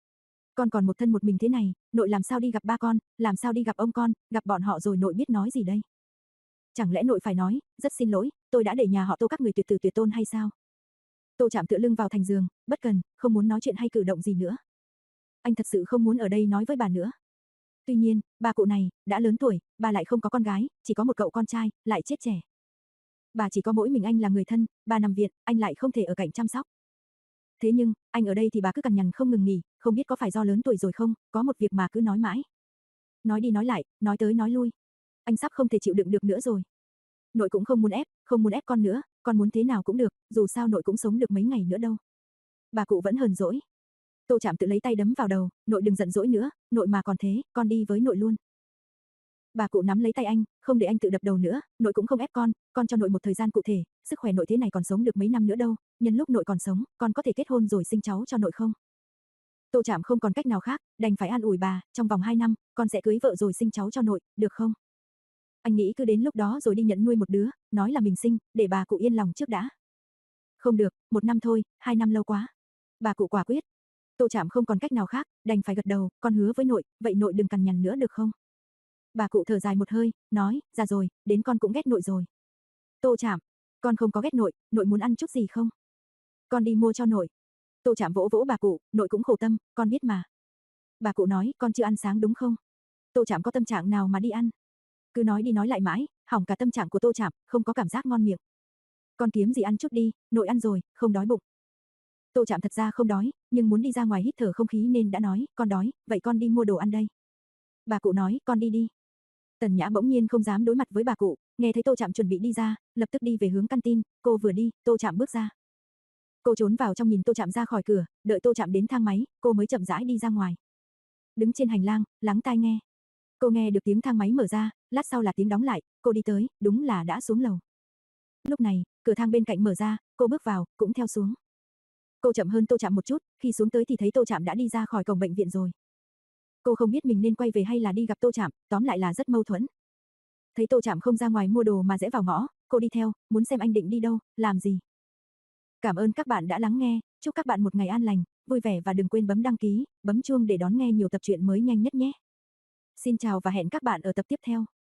Con còn một thân một mình thế này, nội làm sao đi gặp ba con, làm sao đi gặp ông con, gặp bọn họ rồi nội biết nói gì đây? Chẳng lẽ nội phải nói, rất xin lỗi, tôi đã để nhà họ Tô các người tuyệt tử tuyệt tôn hay sao? Tô Trạm tựa lưng vào thành giường, bất cần, không muốn nói chuyện hay cử động gì nữa. Anh thật sự không muốn ở đây nói với bà nữa. Tuy nhiên, bà cụ này, đã lớn tuổi, bà lại không có con gái, chỉ có một cậu con trai, lại chết trẻ. Bà chỉ có mỗi mình anh là người thân, bà nằm viện, anh lại không thể ở cạnh chăm sóc. Thế nhưng, anh ở đây thì bà cứ cằn nhằn không ngừng nghỉ, không biết có phải do lớn tuổi rồi không, có một việc mà cứ nói mãi. Nói đi nói lại, nói tới nói lui. Anh sắp không thể chịu đựng được nữa rồi. Nội cũng không muốn ép, không muốn ép con nữa, con muốn thế nào cũng được, dù sao nội cũng sống được mấy ngày nữa đâu. Bà cụ vẫn hờn dỗi. Tô Trạm tự lấy tay đấm vào đầu, nội đừng giận dỗi nữa, nội mà còn thế, con đi với nội luôn. Bà cụ nắm lấy tay anh, không để anh tự đập đầu nữa, nội cũng không ép con, con cho nội một thời gian cụ thể, sức khỏe nội thế này còn sống được mấy năm nữa đâu, nhân lúc nội còn sống, con có thể kết hôn rồi sinh cháu cho nội không? Tô Trạm không còn cách nào khác, đành phải an ủi bà, trong vòng hai năm, con sẽ cưới vợ rồi sinh cháu cho nội, được không? Anh nghĩ cứ đến lúc đó rồi đi nhận nuôi một đứa, nói là mình sinh, để bà cụ yên lòng trước đã. Không được, một năm thôi, hai năm lâu quá. Bà cụ quả quyết. Tô Trạm không còn cách nào khác, đành phải gật đầu, con hứa với nội, vậy nội đừng cằn nhằn nữa được không? Bà cụ thở dài một hơi, nói, già rồi, đến con cũng ghét nội rồi. Tô Trạm, con không có ghét nội, nội muốn ăn chút gì không? Con đi mua cho nội. Tô Trạm vỗ vỗ bà cụ, nội cũng khổ tâm, con biết mà. Bà cụ nói, con chưa ăn sáng đúng không? Tô Trạm có tâm trạng nào mà đi ăn? Cứ nói đi nói lại mãi, hỏng cả tâm trạng của Tô Trạm, không có cảm giác ngon miệng. Con kiếm gì ăn chút đi, nội ăn rồi, không đói bụng. Tô Trạm thật ra không đói, nhưng muốn đi ra ngoài hít thở không khí nên đã nói, con đói, vậy con đi mua đồ ăn đây. Bà cụ nói, con đi đi. Tần Nhã bỗng nhiên không dám đối mặt với bà cụ, nghe thấy Tô Trạm chuẩn bị đi ra, lập tức đi về hướng căn tin, cô vừa đi, Tô Trạm bước ra. Cô trốn vào trong nhìn Tô Trạm ra khỏi cửa, đợi Tô Trạm đến thang máy, cô mới chậm rãi đi ra ngoài. Đứng trên hành lang, lắng tai nghe. Cô nghe được tiếng thang máy mở ra, lát sau là tiếng đóng lại, cô đi tới, đúng là đã xuống lầu. Lúc này, cửa thang bên cạnh mở ra, cô bước vào, cũng theo xuống. Cô chậm hơn Tô Trạm một chút, khi xuống tới thì thấy Tô Trạm đã đi ra khỏi cổng bệnh viện rồi. Cô không biết mình nên quay về hay là đi gặp Tô Trạm, tóm lại là rất mâu thuẫn. Thấy Tô Trạm không ra ngoài mua đồ mà rẽ vào ngõ, cô đi theo, muốn xem anh định đi đâu, làm gì. Cảm ơn các bạn đã lắng nghe, chúc các bạn một ngày an lành, vui vẻ và đừng quên bấm đăng ký, bấm chuông để đón nghe nhiều tập truyện mới nhanh nhất nhé. Xin chào và hẹn các bạn ở tập tiếp theo.